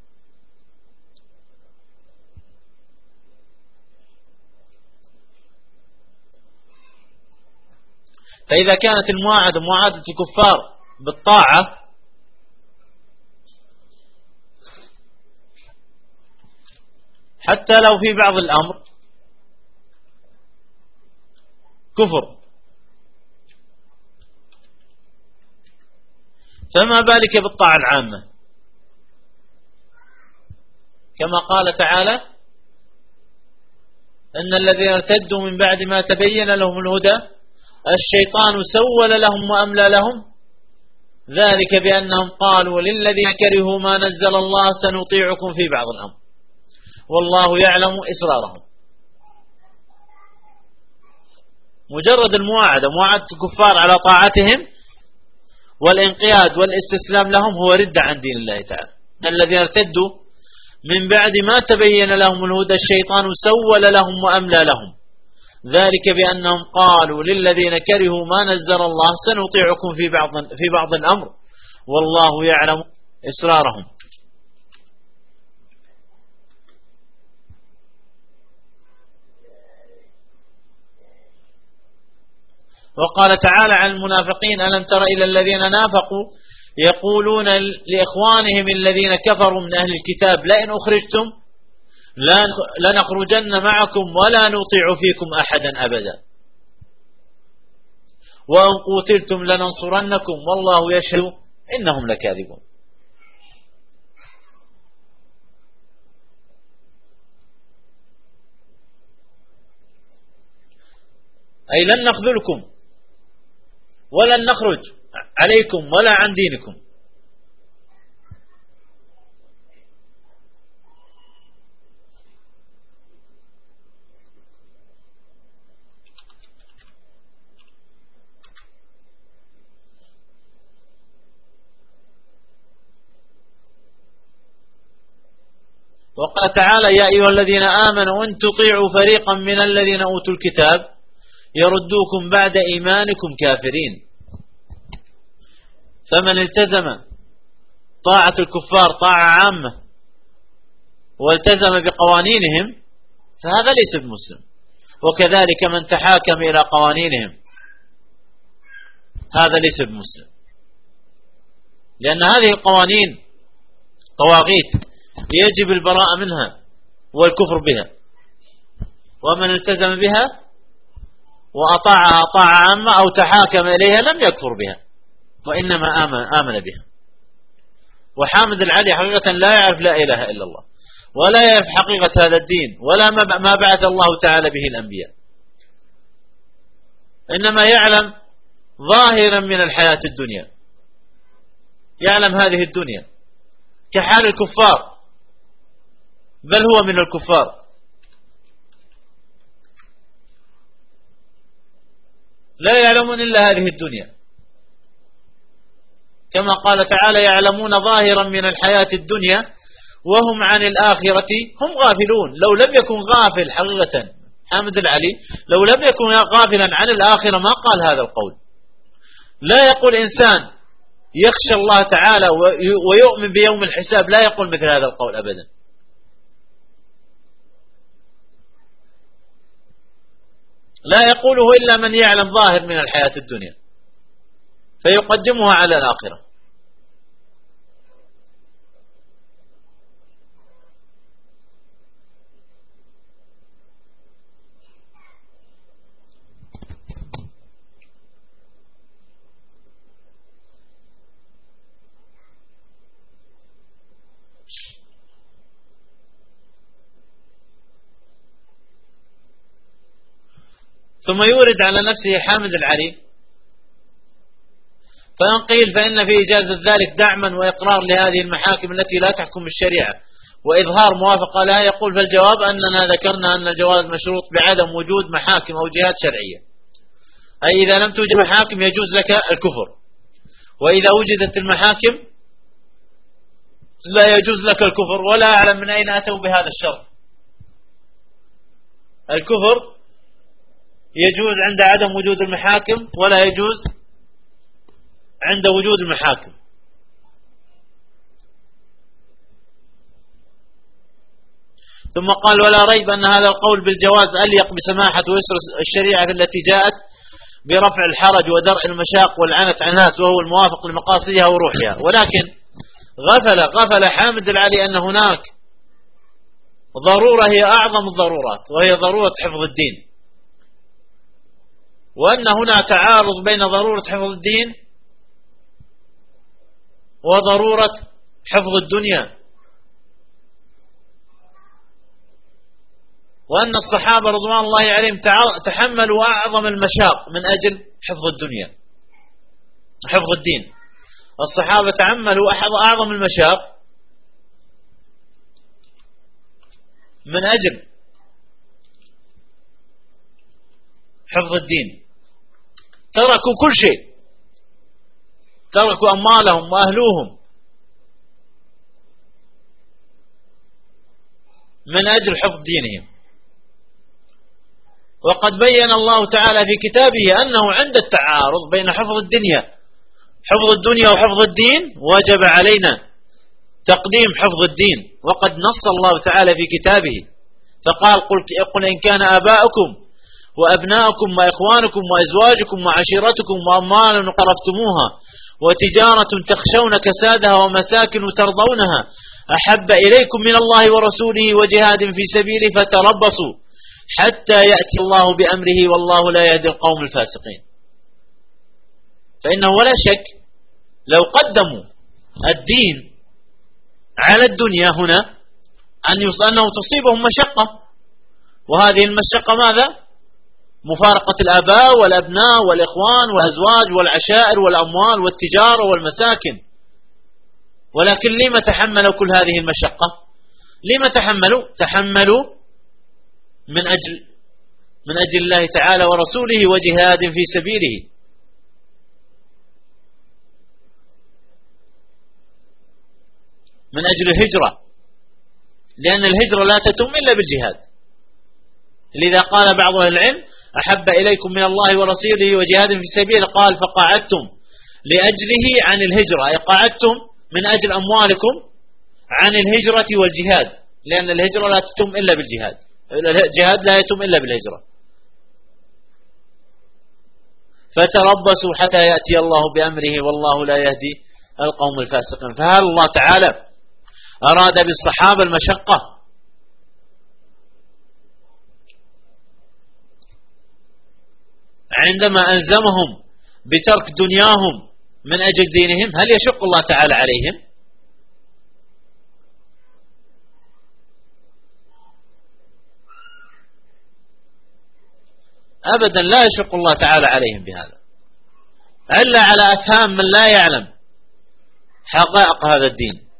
فإذا كانت المواعدة معادة الكفار بالطاعة حتى لو في بعض الأمر كفر، فما بالك بالطاعة العامة، كما قال تعالى: إن الذين ارتدوا من بعد ما تبين لهم الهدى الشيطان سول لهم وأملى لهم ذلك بأنهم قالوا للذين كرهوا ما نزل الله سنطيعكم في بعض الأمر والله يعلم إسرارهم. مجرد المواعدة، مواعدة الكفار على طاعتهم والانقياد والاستسلام لهم هو ردة عن دين الله تعالى. الذين ارتدوا من بعد ما تبين لهم الهدى الشيطان سول لهم وأملى لهم ذلك بأنهم قالوا للذين كرهوا ما نزل الله سنطيعكم في بعض الأمر والله يعلم إسرارهم. وقال تعالى عن المنافقين: ألم تر إلى الذين نافقوا يقولون لإخوانهم الذين كفروا من أهل الكتاب لئن أخرجتم لنخرجن معكم ولا نطيع فيكم أحدا أبدا وأن قتلتم لننصرنكم والله يشهد إنهم لكاذبون. أي لن نخذلكم ولن نخرج عليكم ولا عن دينكم. وقال تعالى: يا أيها الذين آمنوا إن تطيعوا فريقا من الذين أوتوا الكتاب يردوكم بعد إيمانكم كافرين. فمن التزم طاعة الكفار طاعة عامة والتزم بقوانينهم فهذا ليس بمسلم، وكذلك من تحاكم إلى قوانينهم هذا ليس بمسلم، لأن هذه القوانين طواغيت يجب البراءة منها والكفر بها، ومن التزم بها وأطاعها طاعة عامة أو تحاكم إليها لم يكفر بها وإنما آمن بها. وحامد العلي حقيقة لا يعرف لا إله إلا الله ولا يعرف حقيقة هذا الدين ولا ما بعث الله تعالى به الأنبياء، إنما يعلم ظاهرا من الحياة الدنيا، يعلم هذه الدنيا كحال الكفار، بل هو من الكفار. لا يعلمون إلا هذه الدنيا، كما قال تعالى: يعلمون ظاهرا من الحياة الدنيا وهم عن الآخرة هم غافلون. لو لم يكن غافل حقيقة حامد العلي، لو لم يكن غافلا عن الآخرة ما قال هذا القول. لا يقول إنسان يخشى الله تعالى ويؤمن بيوم الحساب لا يقول مثل هذا القول أبدا. لا يقوله إلا من يعلم ظاهر من الحياة الدنيا فيقدمها على الآخرة. ثم يورد على نفسه حامد العلي فإن قيل فإن في إجازة ذلك دعما وإقرار لهذه المحاكم التي لا تحكم الشريعة وإظهار موافقة لها، يقول فالجواب أننا ذكرنا أن الجواز مشروط بعدم وجود محاكم أو جهات شرعية، أي إذا لم توجد محاكم يجوز لك الكفر، وإذا وجدت المحاكم لا يجوز لك الكفر. ولا أعلم من أين أتوا بهذا الشرط. الكفر يجوز عند عدم وجود المحاكم ولا يجوز عند وجود المحاكم. ثم قال: ولا ريب أن هذا القول بالجواز أليق بسماحة ويسر الشريعة التي جاءت برفع الحرج ودرء المشاق والعنت عن الناس وهو الموافق لمقاصدها وروحها. ولكن غفل حامد العلي أن هناك ضرورة هي أعظم الضرورات وهي ضرورة حفظ الدين، وأن هنا تعارض بين ضرورة حفظ الدين وضرورة حفظ الدنيا، وأن الصحابة رضوان الله عليهم تحملوا أعظم المشاق من أجل حفظ الدنيا حفظ الدين. الصحابة تحملوا أعظم المشاق من أجل حفظ الدين، تركوا كل شيء، تركوا أموالهم وأهلوهم من أجل حفظ دينهم. وقد بين الله تعالى في كتابه أنه عند التعارض بين حفظ الدنيا وحفظ الدين وجب علينا تقديم حفظ الدين. وقد نص الله تعالى في كتابه فقال: قل إن كان آباؤكم وأبناؤكم وإخوانكم وأزواجكم وعشيرتكم وأموال اقترفتموها وتجارة تخشون كسادها ومساكن ترضونها أحب إليكم من الله ورسوله وجهاد في سبيله فتربصوا حتى يأتي الله بأمره والله لا يهدي القوم الفاسقين. فإنه ولا شك لو قدموا الدين على الدنيا هنا أنه تصيبهم مشقة، وهذه المشقة ماذا؟ مفارقة الآباء والأبناء والإخوان والأزواج والعشائر والأموال والتجارة والمساكن. ولكن لما تحملوا كل هذه المشقة؟ لما تحملوا من أجل الله تعالى ورسوله وجهاد في سبيله. من أجل الهجرة، لأن الهجرة لا تتم إلا بالجهاد. لذا قال بعض أهل العلم: أحب إليكم من الله ورسوله وجهاد في سبيله، قال: فقعدتم لأجله عن الهجرة، أي قعدتم من أجل أموالكم عن الهجرة والجهاد، لأن الهجرة لا تتم إلا بالجهاد، الجهاد لا يتم إلا بالهجرة. فتربصوا حتى يأتي الله بأمره والله لا يهدي القوم الفاسقين. فهل الله تعالى أراد بالصحابة المشقة عندما ألزمهم بترك دنياهم من أجل دينهم؟ هل يشق الله تعالى عليهم؟ أبدا، لا يشق الله تعالى عليهم بهذا، إلا على أفهام من لا يعلم حقائق هذا الدين.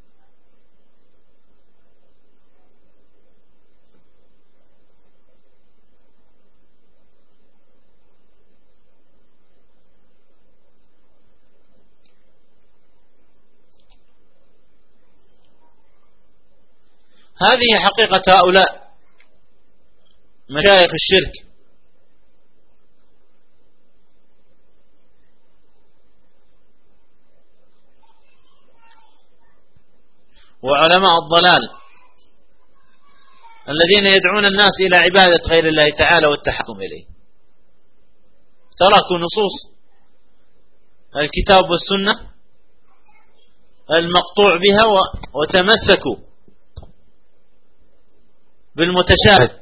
هذه حقيقة هؤلاء مشايخ الشرك. وعلماء الضلال الذين يدعون الناس إلى عبادة غير الله تعالى والتحكم إليه، تركوا نصوص الكتاب والسنة المقطوع بها وتمسكوا بالمتشابه.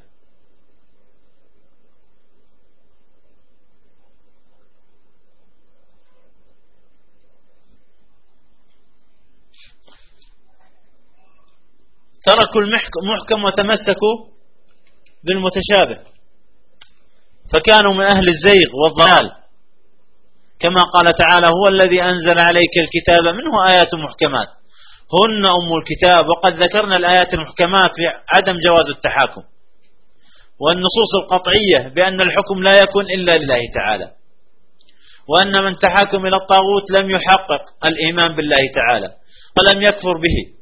تركوا المحكم وتمسكوا بالمتشابه، فكانوا من أهل الزيغ والضلال، كما قال تعالى: هو الذي أنزل عليك الكتاب منه آيات محكمات هن أم الكتاب. وقد ذكرنا الآيات المحكمات في عدم جواز التحاكم، والنصوص القطعية بأن الحكم لا يكون إلا لله تعالى، وأن من تحاكم إلى الطاغوت لم يحقق الإيمان بالله تعالى ولم يكفر به.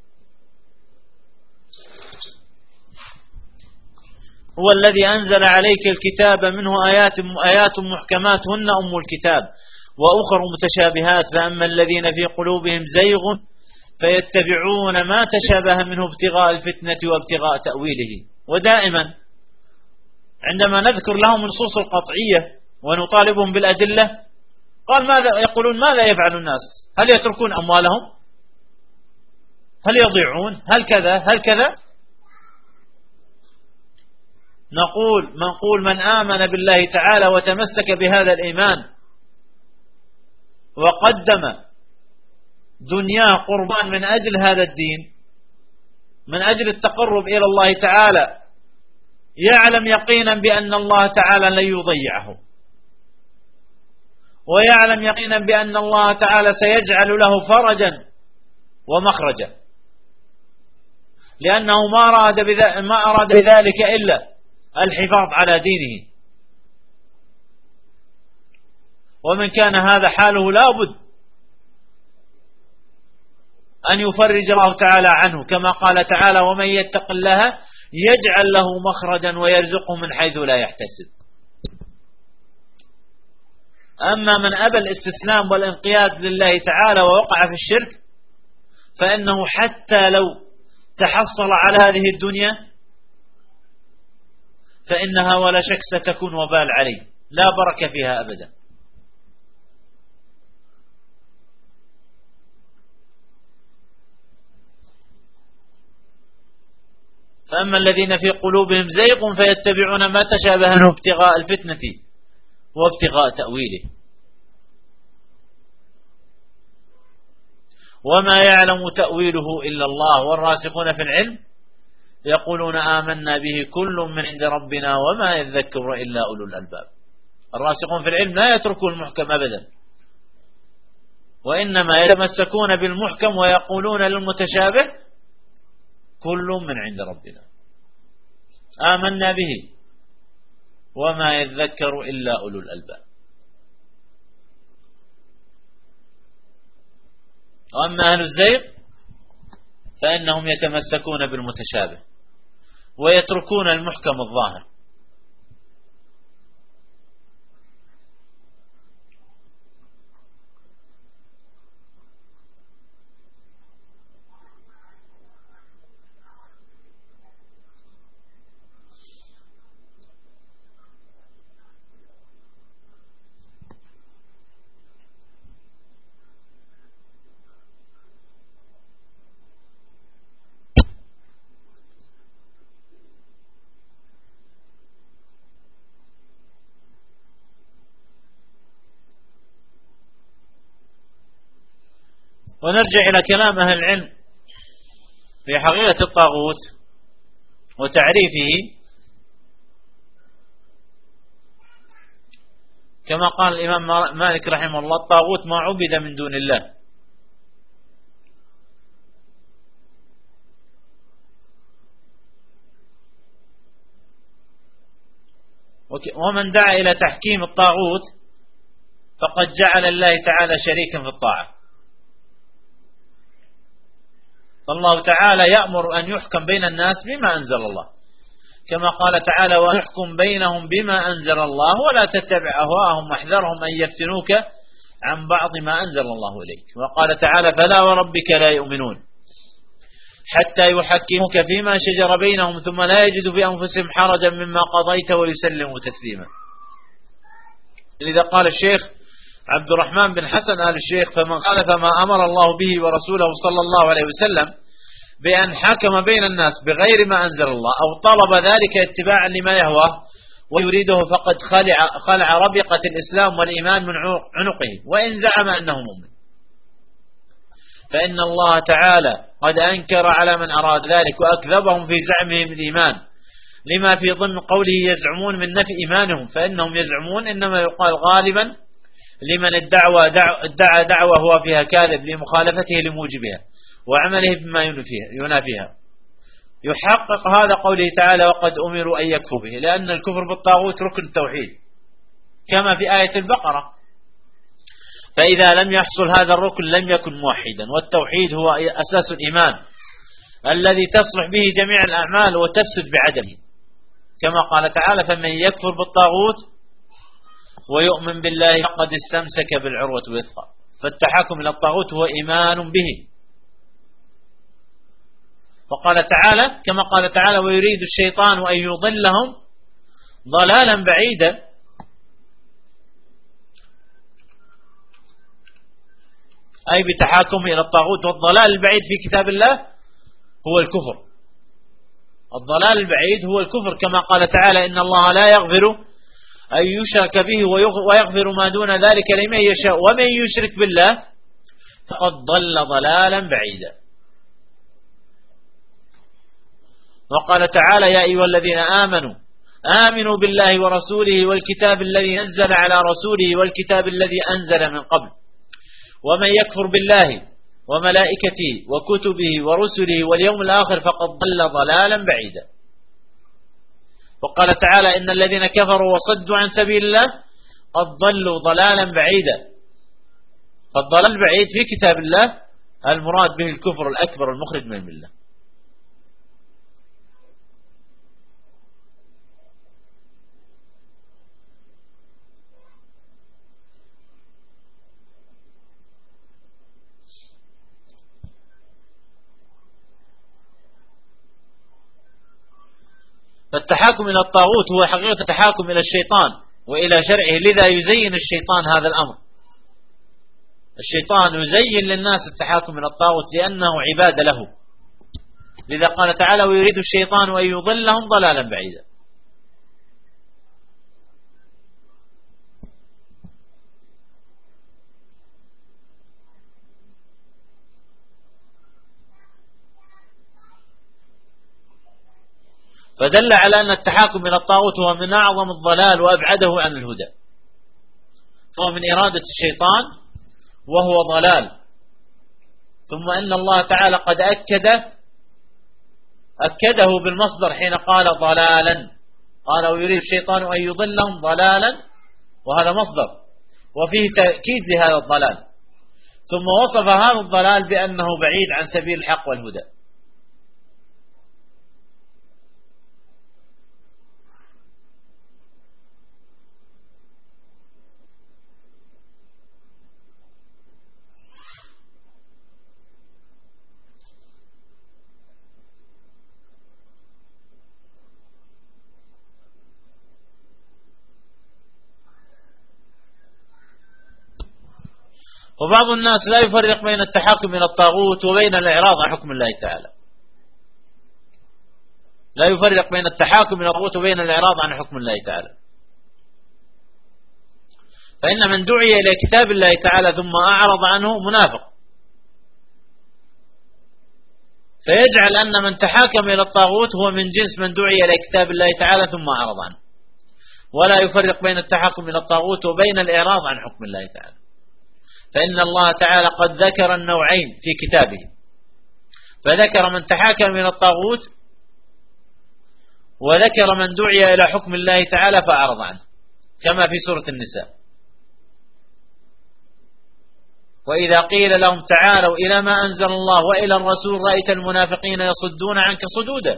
هو الذي أنزل عليك الكتاب منه آيات محكمات هن أم الكتاب وأخر متشابهات، فأما الذين في قلوبهم زيغ فيتبعون ما تشابه منه ابتغاء الفتنة وابتغاء تأويله. ودائما عندما نذكر لهم النصوص القطعية ونطالبهم بالأدلة، قال ماذا يقولون؟ ماذا يفعل الناس؟ هل يتركون أموالهم؟ هل يضيعون؟ هل كذا؟ هل كذا؟ نقول من آمن بالله تعالى وتمسك بهذا الإيمان وقدم دنياه قربان من أجل هذا الدين، من أجل التقرب إلى الله تعالى، يعلم يقينا بأن الله تعالى لن يضيعه، ويعلم يقينا بأن الله تعالى سيجعل له فرجا ومخرجا، لأنه ما أراد بذلك إلا الحفاظ على دينه. ومن كان هذا حاله لابد أن يفرج الله تعالى عنه، كما قال تعالى: ومن يتق الله يجعل له مخرجا ويرزقه من حيث لا يحتسب. أما من أبى الاستسلام والانقياد لله تعالى ووقع في الشرك، فإنه حتى لو تحصل على هذه الدنيا فإنها ولا شك ستكون وبال عليه، لا بركة فيها أبدا. فأما الذين في قلوبهم زيغ فيتبعون ما تشابه منه ابتغاء الفتنة وابتغاء تأويله. وما يعلم تأويله إلا الله، والراسخون في العلم يقولون آمنا به كل من عند ربنا وما يذكر إلا أولو الألباب. الراسخون في العلم لا يتركون المحكم أبدا، وإنما يتمسكون بالمحكم ويقولون للمتشابه كل من عند ربنا آمنا به وما يذكر إلا أولو الألباب. وأما أهل الزيغ فإنهم يتمسكون بالمتشابه ويتركون المحكم الظاهر. ونرجع إلى كلام أهل العلم في حقيقة الطاغوت وتعريفه، كما قال الإمام مالك رحمه الله: الطاغوت ما عبد من دون الله. ومن دعا إلى تحكيم الطاغوت فقد جعل الله تعالى شريكا في الطاعة. فالله تعالى يأمر أن يحكم بين الناس بما أنزل الله، كما قال تعالى: ويحكم بينهم بما أنزل الله ولا تتبع أهواءهم واحذرهم أن يفتنوك عن بعض ما أنزل الله إليك. وقال تعالى: فلا وربك لا يؤمنون حتى يحكموك فيما شجر بينهم ثم لا يجدوا في أنفسهم حرجا مما قضيت ويسلموا تسليما. لذا قال الشيخ عبد الرحمن بن حسن آل الشيخ: فمن خالف ما أمر الله به ورسوله صلى الله عليه وسلم بأن حكم بين الناس بغير ما أنزل الله أو طلب ذلك اتباعا لما يهوى ويريده فقد خلع ربقة الإسلام والإيمان من عنقه وإن زعم أنه مؤمن، فإن الله تعالى قد أنكر على من أراد ذلك وأكذبهم في زعمهم الإيمان، لما في ضمن قوله: يزعمون من نفي إيمانهم، فإنهم يزعمون إنما يقال غالبا لمن ادعى دعوة هو فيها كاذب لمخالفته لموجبها وعمله بما ينافيها. يحقق هذا قوله تعالى: وقد أمروا أن يكفروا به، لأن الكفر بالطاغوت ركن التوحيد كما في آية البقرة. فإذا لم يحصل هذا الركن لم يكن موحدا، والتوحيد هو أساس الإيمان الذي تصلح به جميع الأعمال وتفسد بعدمه، كما قال تعالى: فمن يكفر بالطاغوت ويؤمن بالله فقد استمسك بالعروة الوثقى. فالتحاكم إلى الطاغوت هو إيمان به. وقال تعالى كما قال تعالى: ويريد الشيطان أن يضلهم ضلالا بعيدا. أي بتحاكم إلى الطاغوت. والضلال البعيد في كتاب الله هو الكفر. الضلال البعيد هو الكفر، كما قال تعالى: إن الله لا يغفر أن يشرك به ويغفر ما دون ذلك لمن يشاء ومن يشرك بالله فقد ضل ضلالا بعيدا. وقال تعالى: يا أيها الذين آمنوا بالله ورسوله والكتاب الذي نزل على رسوله والكتاب الذي أنزل من قبل ومن يكفر بالله وملائكته وكتبه ورسله واليوم الآخر فقد ضل ضلالا بعيدا. وقال تعالى: إن الذين كفروا وصدوا عن سبيل الله قد ضلوا ضلالا بعيدا. فالضلال البعيد في كتاب الله المراد به الكفر الأكبر المخرج من الملة. فالتحاكم إلى الطاغوت هو حقيقة التحاكم إلى الشيطان وإلى شرعه، لذا يزين الشيطان هذا الأمر. الشيطان يزين للناس التحاكم إلى الطاغوت لأنه عبادة له، لذا قال تعالى: ويريد الشيطان أن يضلهم ضلالا بعيدا. فدل على أن التحاكم إلى الطاغوت هو من أعظم الضلال وأبعده عن الهدى، فهو من إرادة الشيطان وهو ضلال. ثم إن الله تعالى قد أكده بالمصدر حين قال ضلالا، قال ويريد الشيطان أن يضلهم ضلالا، وهذا مصدر وفيه تأكيد لهذا الضلال، ثم وصف هذا الضلال بأنه بعيد عن سبيل الحق والهدى. وبعض الناس لا يفرق بين التحاكم إلى الطاغوت وبين الإعراض عن حكم الله تعالى، لا يفرق بين التحاكم إلى الطاغوت وبين الإعراض عن حكم الله تعالى. فإن من دعي إلى كتاب الله تعالى ثم أعرض عنه منافق، فيجعل أن من تحاكم إلى الطاغوت هو من جنس من دعي إلى كتاب الله تعالى ثم أعرض عنه، ولا يفرق بين التحاكم إلى الطاغوت وبين الإعراض عن حكم الله تعالى. فإن الله تعالى قد ذكر النوعين في كتابه، فذكر من تحاكم إلى الطاغوت وذكر من دعي إلى حكم الله تعالى فأعرض عنه، كما في سورة النساء: وإذا قيل لهم تعالوا إلى ما أنزل الله وإلى الرسول رأيت المنافقين يصدون عنك صدودا.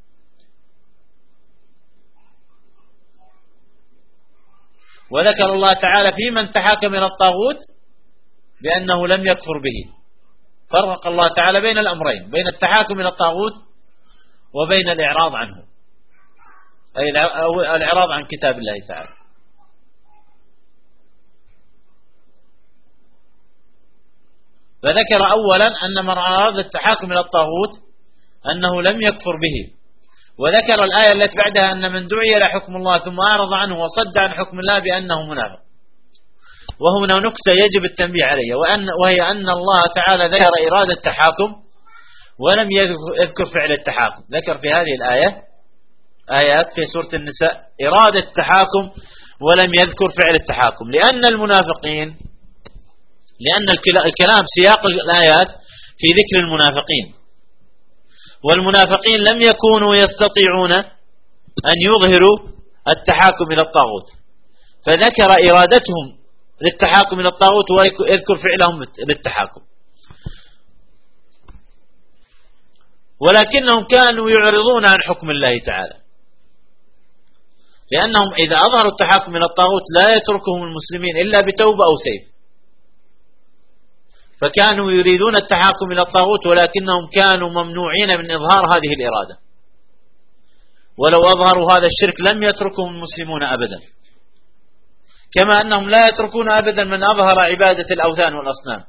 وذكر الله تعالى في من تحاكم إلى الطاغوت بأنه لم يكفر به، فرق الله تعالى بين الأمرين، بين التحاكم إلى الطاغوت وبين الإعراض عنه، أي الإعراض عن كتاب الله تعالى. فذكر أولا أن من أراد التحاكم إلى الطاغوت أنه لم يكفر به، وذكر الآية التي بعدها أن من دعي إلى حكم الله ثم أعرض عنه وصد عن حكم الله بأنه منافق. وهنا نكتة يجب التنبيه عليها، وهي أن الله تعالى ذكر إرادة التحاكم ولم يذكر فعل التحاكم. ذكر في هذه الآية آيات في سورة النساء إرادة التحاكم ولم يذكر فعل التحاكم، لأن المنافقين، لأن الكلام سياق الآيات في ذكر المنافقين، والمنافقين لم يكونوا يستطيعون أن يظهروا التحاكم إلى الطاغوت، فذكر إرادتهم للتحاكم إلى الطاغوت ويذكر فعلهم للتحاكم. ولكنهم كانوا يعرضون عن حكم الله تعالى، لأنهم إذا أظهروا التحاكم إلى الطاغوت لا يتركهم المسلمين إلا بتوبة أو سيف، فكانوا يريدون التحاكم إلى الطاغوت ولكنهم كانوا ممنوعين من إظهار هذه الإرادة، ولو أظهروا هذا الشرك لم يتركهم المسلمون أبدا، كما أنهم لا يتركون أبدا من أظهر عبادة الأوثان والأصنام.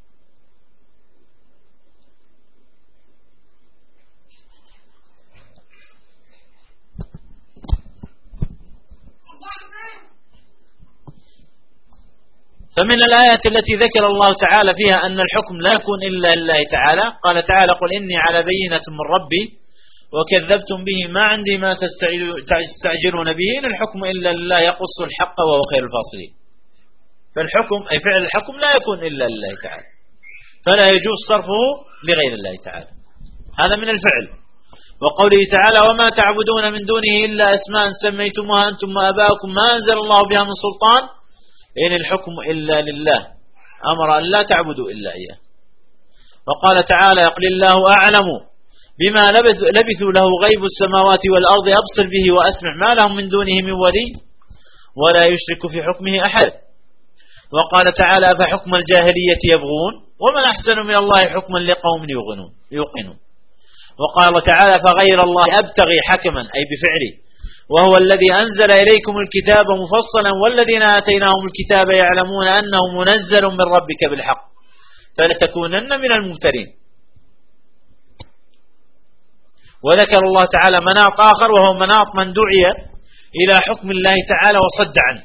فمن الآيات التي ذكر الله تعالى فيها أن الحكم لا يكون إلا لله تعالى، قال تعالى: قل إني على بينة من ربي وكذبتم به ما عندي ما تستعجلون به إن الحكم إلا لله يقص الحق وهو خير الفاصلين. فالحكم أي فعل الحكم لا يكون إلا لله تعالى، فلا يجوز صرفه لغير الله تعالى، هذا من الفعل. وقوله تعالى: وما تعبدون من دونه إلا أسماء سميتموها أنتم وآباؤكم ما أنزل الله بها من سلطان إن الحكم إلا لله أمر أن لا تعبدوا إلا إياه. وقال تعالى: يقل الله أعلم بما لبثوا له غيب السماوات والأرض أبصر به وأسمع ما لهم من دونه من ولي ولا يشرك في حكمه أحد. وقال تعالى: فحكم الجاهلية يبغون ومن أحسن من الله حكما لقوم يوقنون. وقال تعالى: فغير الله أبتغي حكما أي بفعله وهو الذي أنزل إليكم الكتاب مفصلا والذين آتيناهم الكتاب يعلمون أنه منزل من ربك بالحق فلتكونن من الممترين. وذكر الله تعالى مناط آخر وهو مناط من دعي إلى حكم الله تعالى وصد عنه،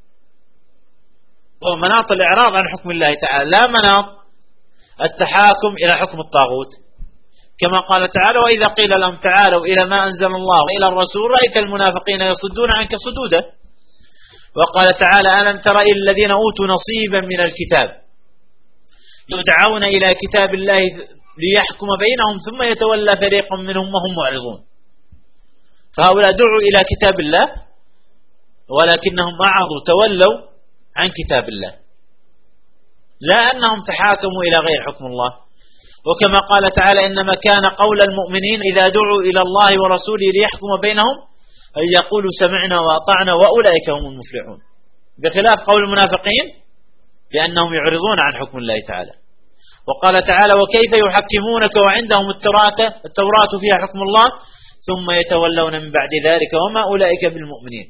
وهو مناط الإعراض عن حكم الله تعالى، لا مناط التحاكم إلى حكم الطاغوت، كما قال تعالى: وإذا قيل لهم تعالوا إلى ما أنزل الله وإلى الرسول رأيت المنافقين يصدون عنك صدودا. وقال تعالى: ألم تر إلى الذين أوتوا نصيبا من الكتاب يدعون إلى كتاب الله ليحكم بينهم ثم يتولى فريق منهم وهم معرضون. فهؤلاء دعوا إلى كتاب الله ولكنهم أعرضوا تولوا عن كتاب الله، لا أنهم تحاكموا إلى غير حكم الله. وكما قال تعالى: إنما كان قول المؤمنين إذا دعوا إلى الله ورسوله ليحكم بينهم أن يقولوا سمعنا وأطعنا وأولئك هم المفلحون، بخلاف قول المنافقين بأنهم يعرضون عن حكم الله تعالى. وقال تعالى: وكيف يحكمونك وعندهم التوراة فيها حكم الله ثم يتولون من بعد ذلك وما أولئك بالمؤمنين.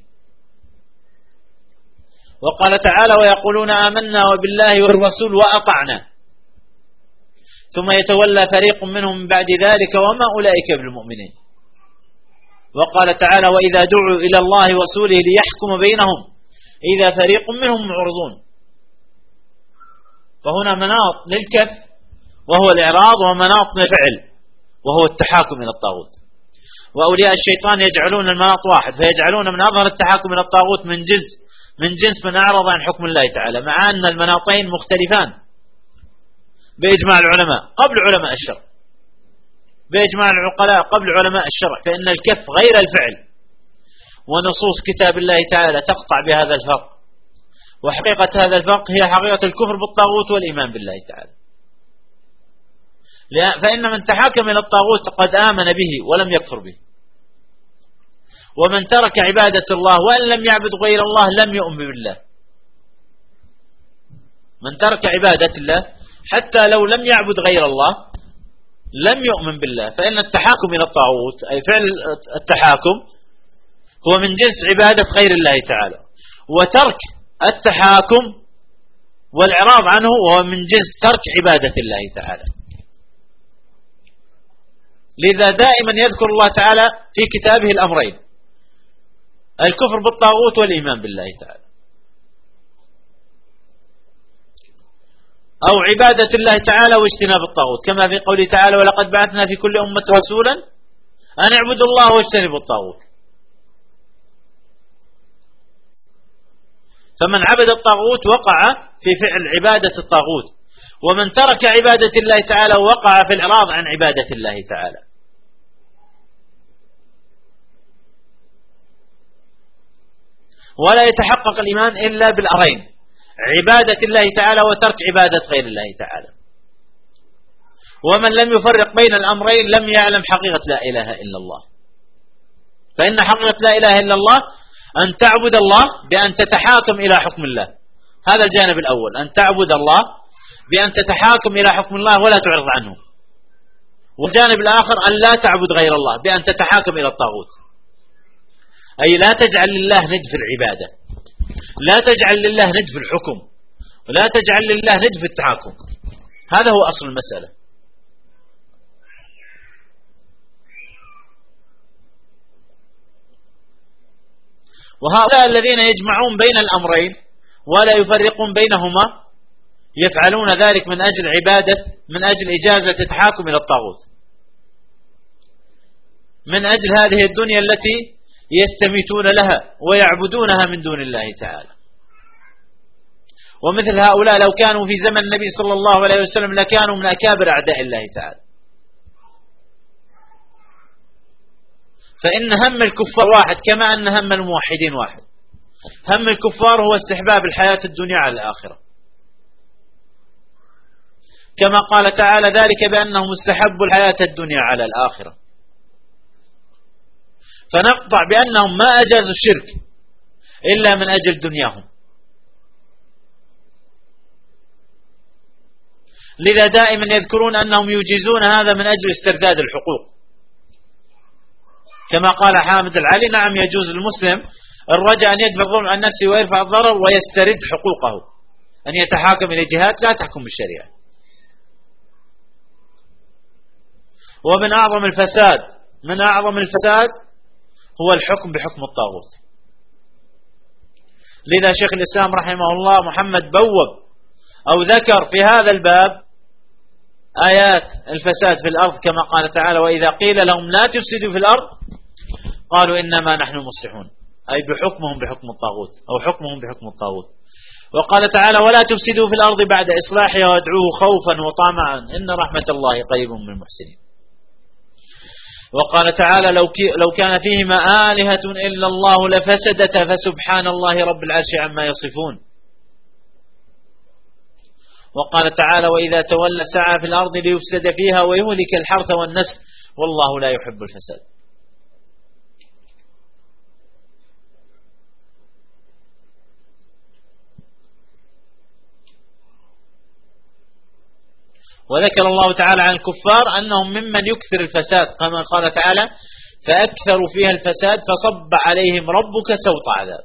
وقال تعالى: ويقولون آمنا وبالله والرسول وأطعنا ثم يتولى فريق منهم من بعد ذلك وما أولئك بالمؤمنين. وقال تعالى: وإذا دعوا إلى الله ورسوله ليحكم بينهم إذا فريق منهم معرضون. فهنا مناط للكف وهو الإعراض، ومناط للفعل وهو التحاكم إلى الطاغوت. وأولياء الشيطان يجعلون المناط واحد، فيجعلون من أظهر التحاكم إلى الطاغوت من جنس من أعرض عن حكم الله تعالى، مع أن المناطين مختلفان بإجماع العلماء قبل علماء الشرع، بإجماع العقلاء قبل علماء الشرع، فإن الكف غير الفعل، ونصوص كتاب الله تعالى تقطع بهذا الفرق. وحقيقة هذا الفرق هي حقيقة الكفر بالطاغوت والإيمان بالله تعالى. فإن من تحاكم إلى الطاغوت قد آمن به ولم يكفر به، ومن ترك عبادة الله وأن لم يعبد غير الله لم يؤمن بالله. من ترك عبادة الله حتى لو لم يعبد غير الله لم يؤمن بالله، فإن التحاكم إلى الطاغوت أي فعل التحاكم هو من جنس عبادة غير الله تعالى، وترك التحاكم والإعراض عنه وهو من جنس ترك عبادة الله تعالى. لذا دائما يذكر الله تعالى في كتابه الأمرين: الكفر بالطاغوت والإيمان بالله تعالى، أو عبادة الله تعالى واجتناب الطاغوت، كما في قوله تعالى: ولقد بعثنا في كل أمة رسولا أن اعبدوا الله واجتنبوا الطاغوت. فمن عبد الطاغوت وقع في فعل عبادة الطاغوت، ومن ترك عبادة الله تعالى وقع في الإعراض عن عبادة الله تعالى. ولا يتحقق الإيمان إلا بالأمرين: عبادة الله تعالى وترك عبادة غير الله تعالى. ومن لم يفرق بين الأمرين لم يعلم حقيقة لا إله إلا الله. فإن حقيقة لا إله إلا الله أن تعبد الله بأن تتحاكم إلى حكم الله، هذا الجانب الأول، أن تعبد الله بأن تتحاكم إلى حكم الله ولا تعرض عنه. والجانب الآخر أن لا تعبد غير الله بأن تتحاكم إلى الطاغوت، أي لا تجعل لله ند في العبادة، لا تجعل لله ند في الحكم، ولا تجعل لله ند في التحاكم. هذا هو أصل المسألة. وهؤلاء الذين يجمعون بين الأمرين ولا يفرقون بينهما يفعلون ذلك من أجل إجازة التحاكم إلى الطاغوت، من أجل هذه الدنيا التي يستميتون لها ويعبدونها من دون الله تعالى. ومثل هؤلاء لو كانوا في زمن النبي صلى الله عليه وسلم لكانوا من أكابر أعداء الله تعالى. فإن هم الكفار واحد كما أن هم الموحدين واحد. هم الكفار هو استحباب الحياة الدنيا على الآخرة، كما قال تعالى: ذلك بأنهم استحبوا الحياة الدنيا على الآخرة. فنقطع بأنهم ما أجازوا الشرك إلا من أجل دنياهم. لذا دائما يذكرون أنهم يجيزون هذا من أجل استرداد الحقوق، كما قال حامد العلي: نعم يجوز المسلم الرجاء أن يدفع الظلم عن نفسه ويرفع الضرر ويسترد حقوقه، أن يتحاكم إلى جهات لا تحكم بالشريعة. ومن أعظم الفساد هو الحكم بحكم الطاغوت. لذا شيخ الإسلام رحمه الله محمد بوب أو ذكر في هذا الباب آيات الفساد في الأرض كما قال تعالى: وإذا قيل لهم لا تفسدوا في الأرض قالوا إنما نحن مصلحون، أي بحكمهم بحكم الطاغوت أو حكمهم بحكم الطاغوت. وقال تعالى: ولا تفسدوا في الأرض بعد إصلاحها وادعوه خوفا وطمعا إن رحمة الله قريب من المحسنين. وقال تعالى: لو كان فيهما آلهة إلا الله لفسدتا فسبحان الله رب العرش عما يصفون. وقال تعالى: وإذا تولى سعى في الأرض ليفسد فيها ويهلك الحرث والنسل والله لا يحب الفساد. وذكر الله تعالى عن الكفار أنهم ممن يكثر الفساد كما قال تعالى: فأكثروا فيها الفساد فصب عليهم ربك سوط عذاب.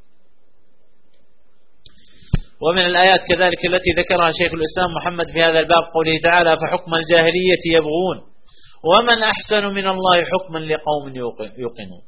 ومن الآيات كذلك التي ذكرها شيخ الإسلام محمد في هذا الباب قوله تعالى: فحكم الجاهلية يبغون ومن أحسن من الله حكما لقوم يوقنون.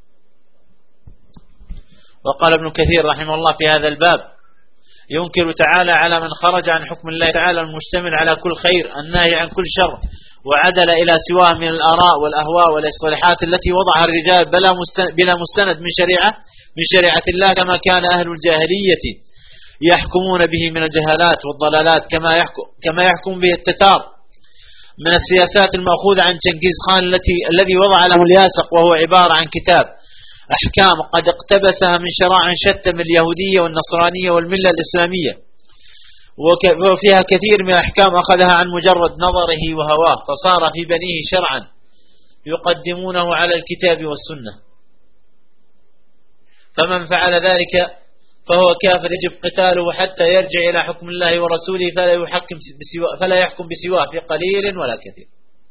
وقال ابن كثير رحمه الله في هذا الباب: ينكر تعالى على من خرج عن حكم الله تعالى المشتمل على كل خير الناهي عن كل شر وعدل إلى سواه من الآراء والأهواء والاصطلاحات التي وضعها الرجال بلا مستند من شريعة الله، كما كان أهل الجاهلية يحكمون به من الجهالات والضلالات كما يحكم به التتار من السياسات المأخوذة عن جنكيز خان الذي وضع له الياسق، وهو عبارة عن كتاب أحكام قد اقتبسها من شرائع شتى من اليهودية والنصرانية والملة الإسلامية، وفيها كثير من الأحكام أخذها عن مجرد نظره وهواه فصار في بنيه شرعا يقدمونه على الكتاب والسنة. فمن فعل ذلك فهو كافر يجب قتاله حتى يرجع إلى حكم الله ورسوله فلا يحكم بسواه في قليل ولا كثير.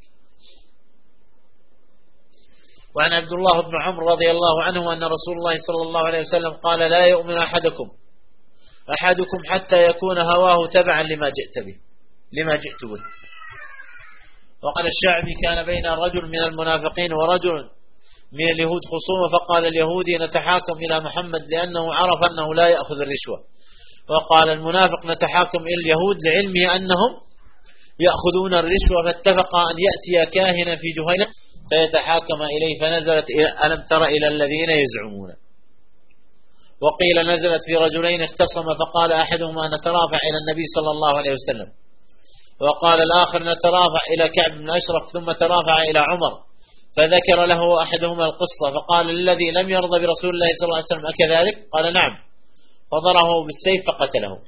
وعن عبد الله بن عمرو رضي الله عنه أن رسول الله صلى الله عليه وسلم قال: لا يؤمن أحدكم حتى يكون هواه تبعا لما جئت به. وقال الشعبي: كان بين رجل من المنافقين ورجل من اليهود خصومة، فقال اليهودي: نتحاكم إلى محمد لأنه عرف أنه لا يأخذ الرشوة، وقال المنافق: نتحاكم إلى اليهود لعلمه أنهم يأخذون الرشوة، فاتفقا أن يأتي كاهنا في جهينة فيتحاكم إليه، فنزلت: ألم تر إلى الذين يزعمون. وقيل نزلت في رجلين اختصما، فقال أحدهما: نترافع إلى النبي صلى الله عليه وسلم، وقال الآخر: نترافع إلى كعب بن أشرف، ثم ترافع إلى عمر، فذكر له أحدهما القصة، فقال الذي لم يرضى برسول الله صلى الله عليه وسلم: أكذلك؟ قال: نعم، فضربه بالسيف فقتله.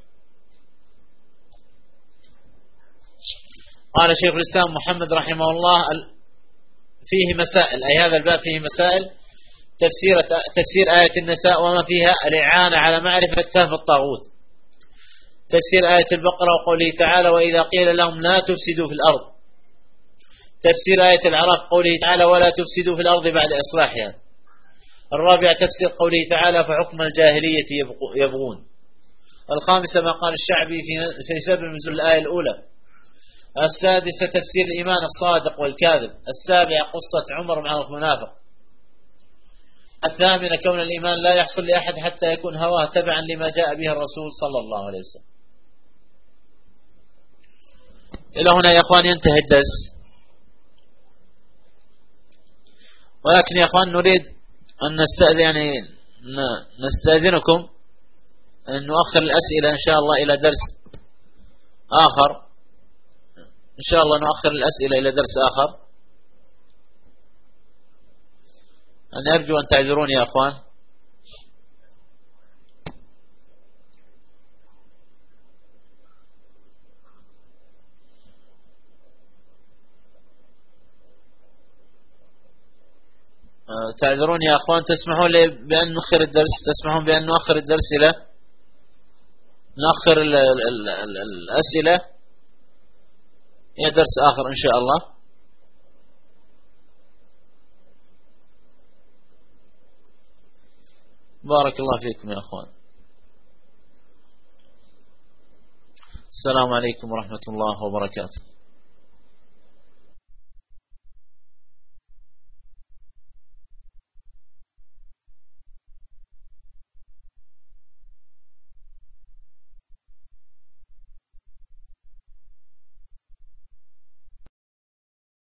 قال شيخ الإسلام محمد رحمه الله: فيه مسائل، أي هذا الباب فيه مسائل: تفسير آية النساء وما فيها الإعانة على معرفة فهم الطاغوت، تفسير آية البقرة وقوله تعالى: وإذا قيل لهم لا تفسدوا في الأرض، تفسير آية العراف قوله تعالى: ولا تفسدوا في الأرض بعد إصلاحها. الرابع تفسير قوله تعالى: فحكم الجاهلية يبغون. الخامسة ما قال الشعبي في سبب نزول الآية الأولى. السادسة تفسير الإيمان الصادق والكاذب. السابعة قصة عمر مع المنافق. الثامنة كون الإيمان لا يحصل لأحد حتى يكون هواه تبعا لما جاء به الرسول صلى الله عليه وسلم. إلى هنا يا أخوان ينتهي الدرس، ولكن يا أخوان نريد أن نستأذنكم أن نؤخر الأسئلة إن شاء الله إلى درس آخر، إن شاء الله نؤخر الأسئلة إلى درس آخر. أنا أرجو أن تعذرون يا أخوان. تعذرون يا أخوان، تسمحون لي بأن نؤخر الدرس، تسمحون بأن نؤخر الدرس إلى نؤخر الأسئلة إلى درس آخر إن شاء الله. بارك الله فيكم يا أخوان. السلام عليكم ورحمة الله وبركاته.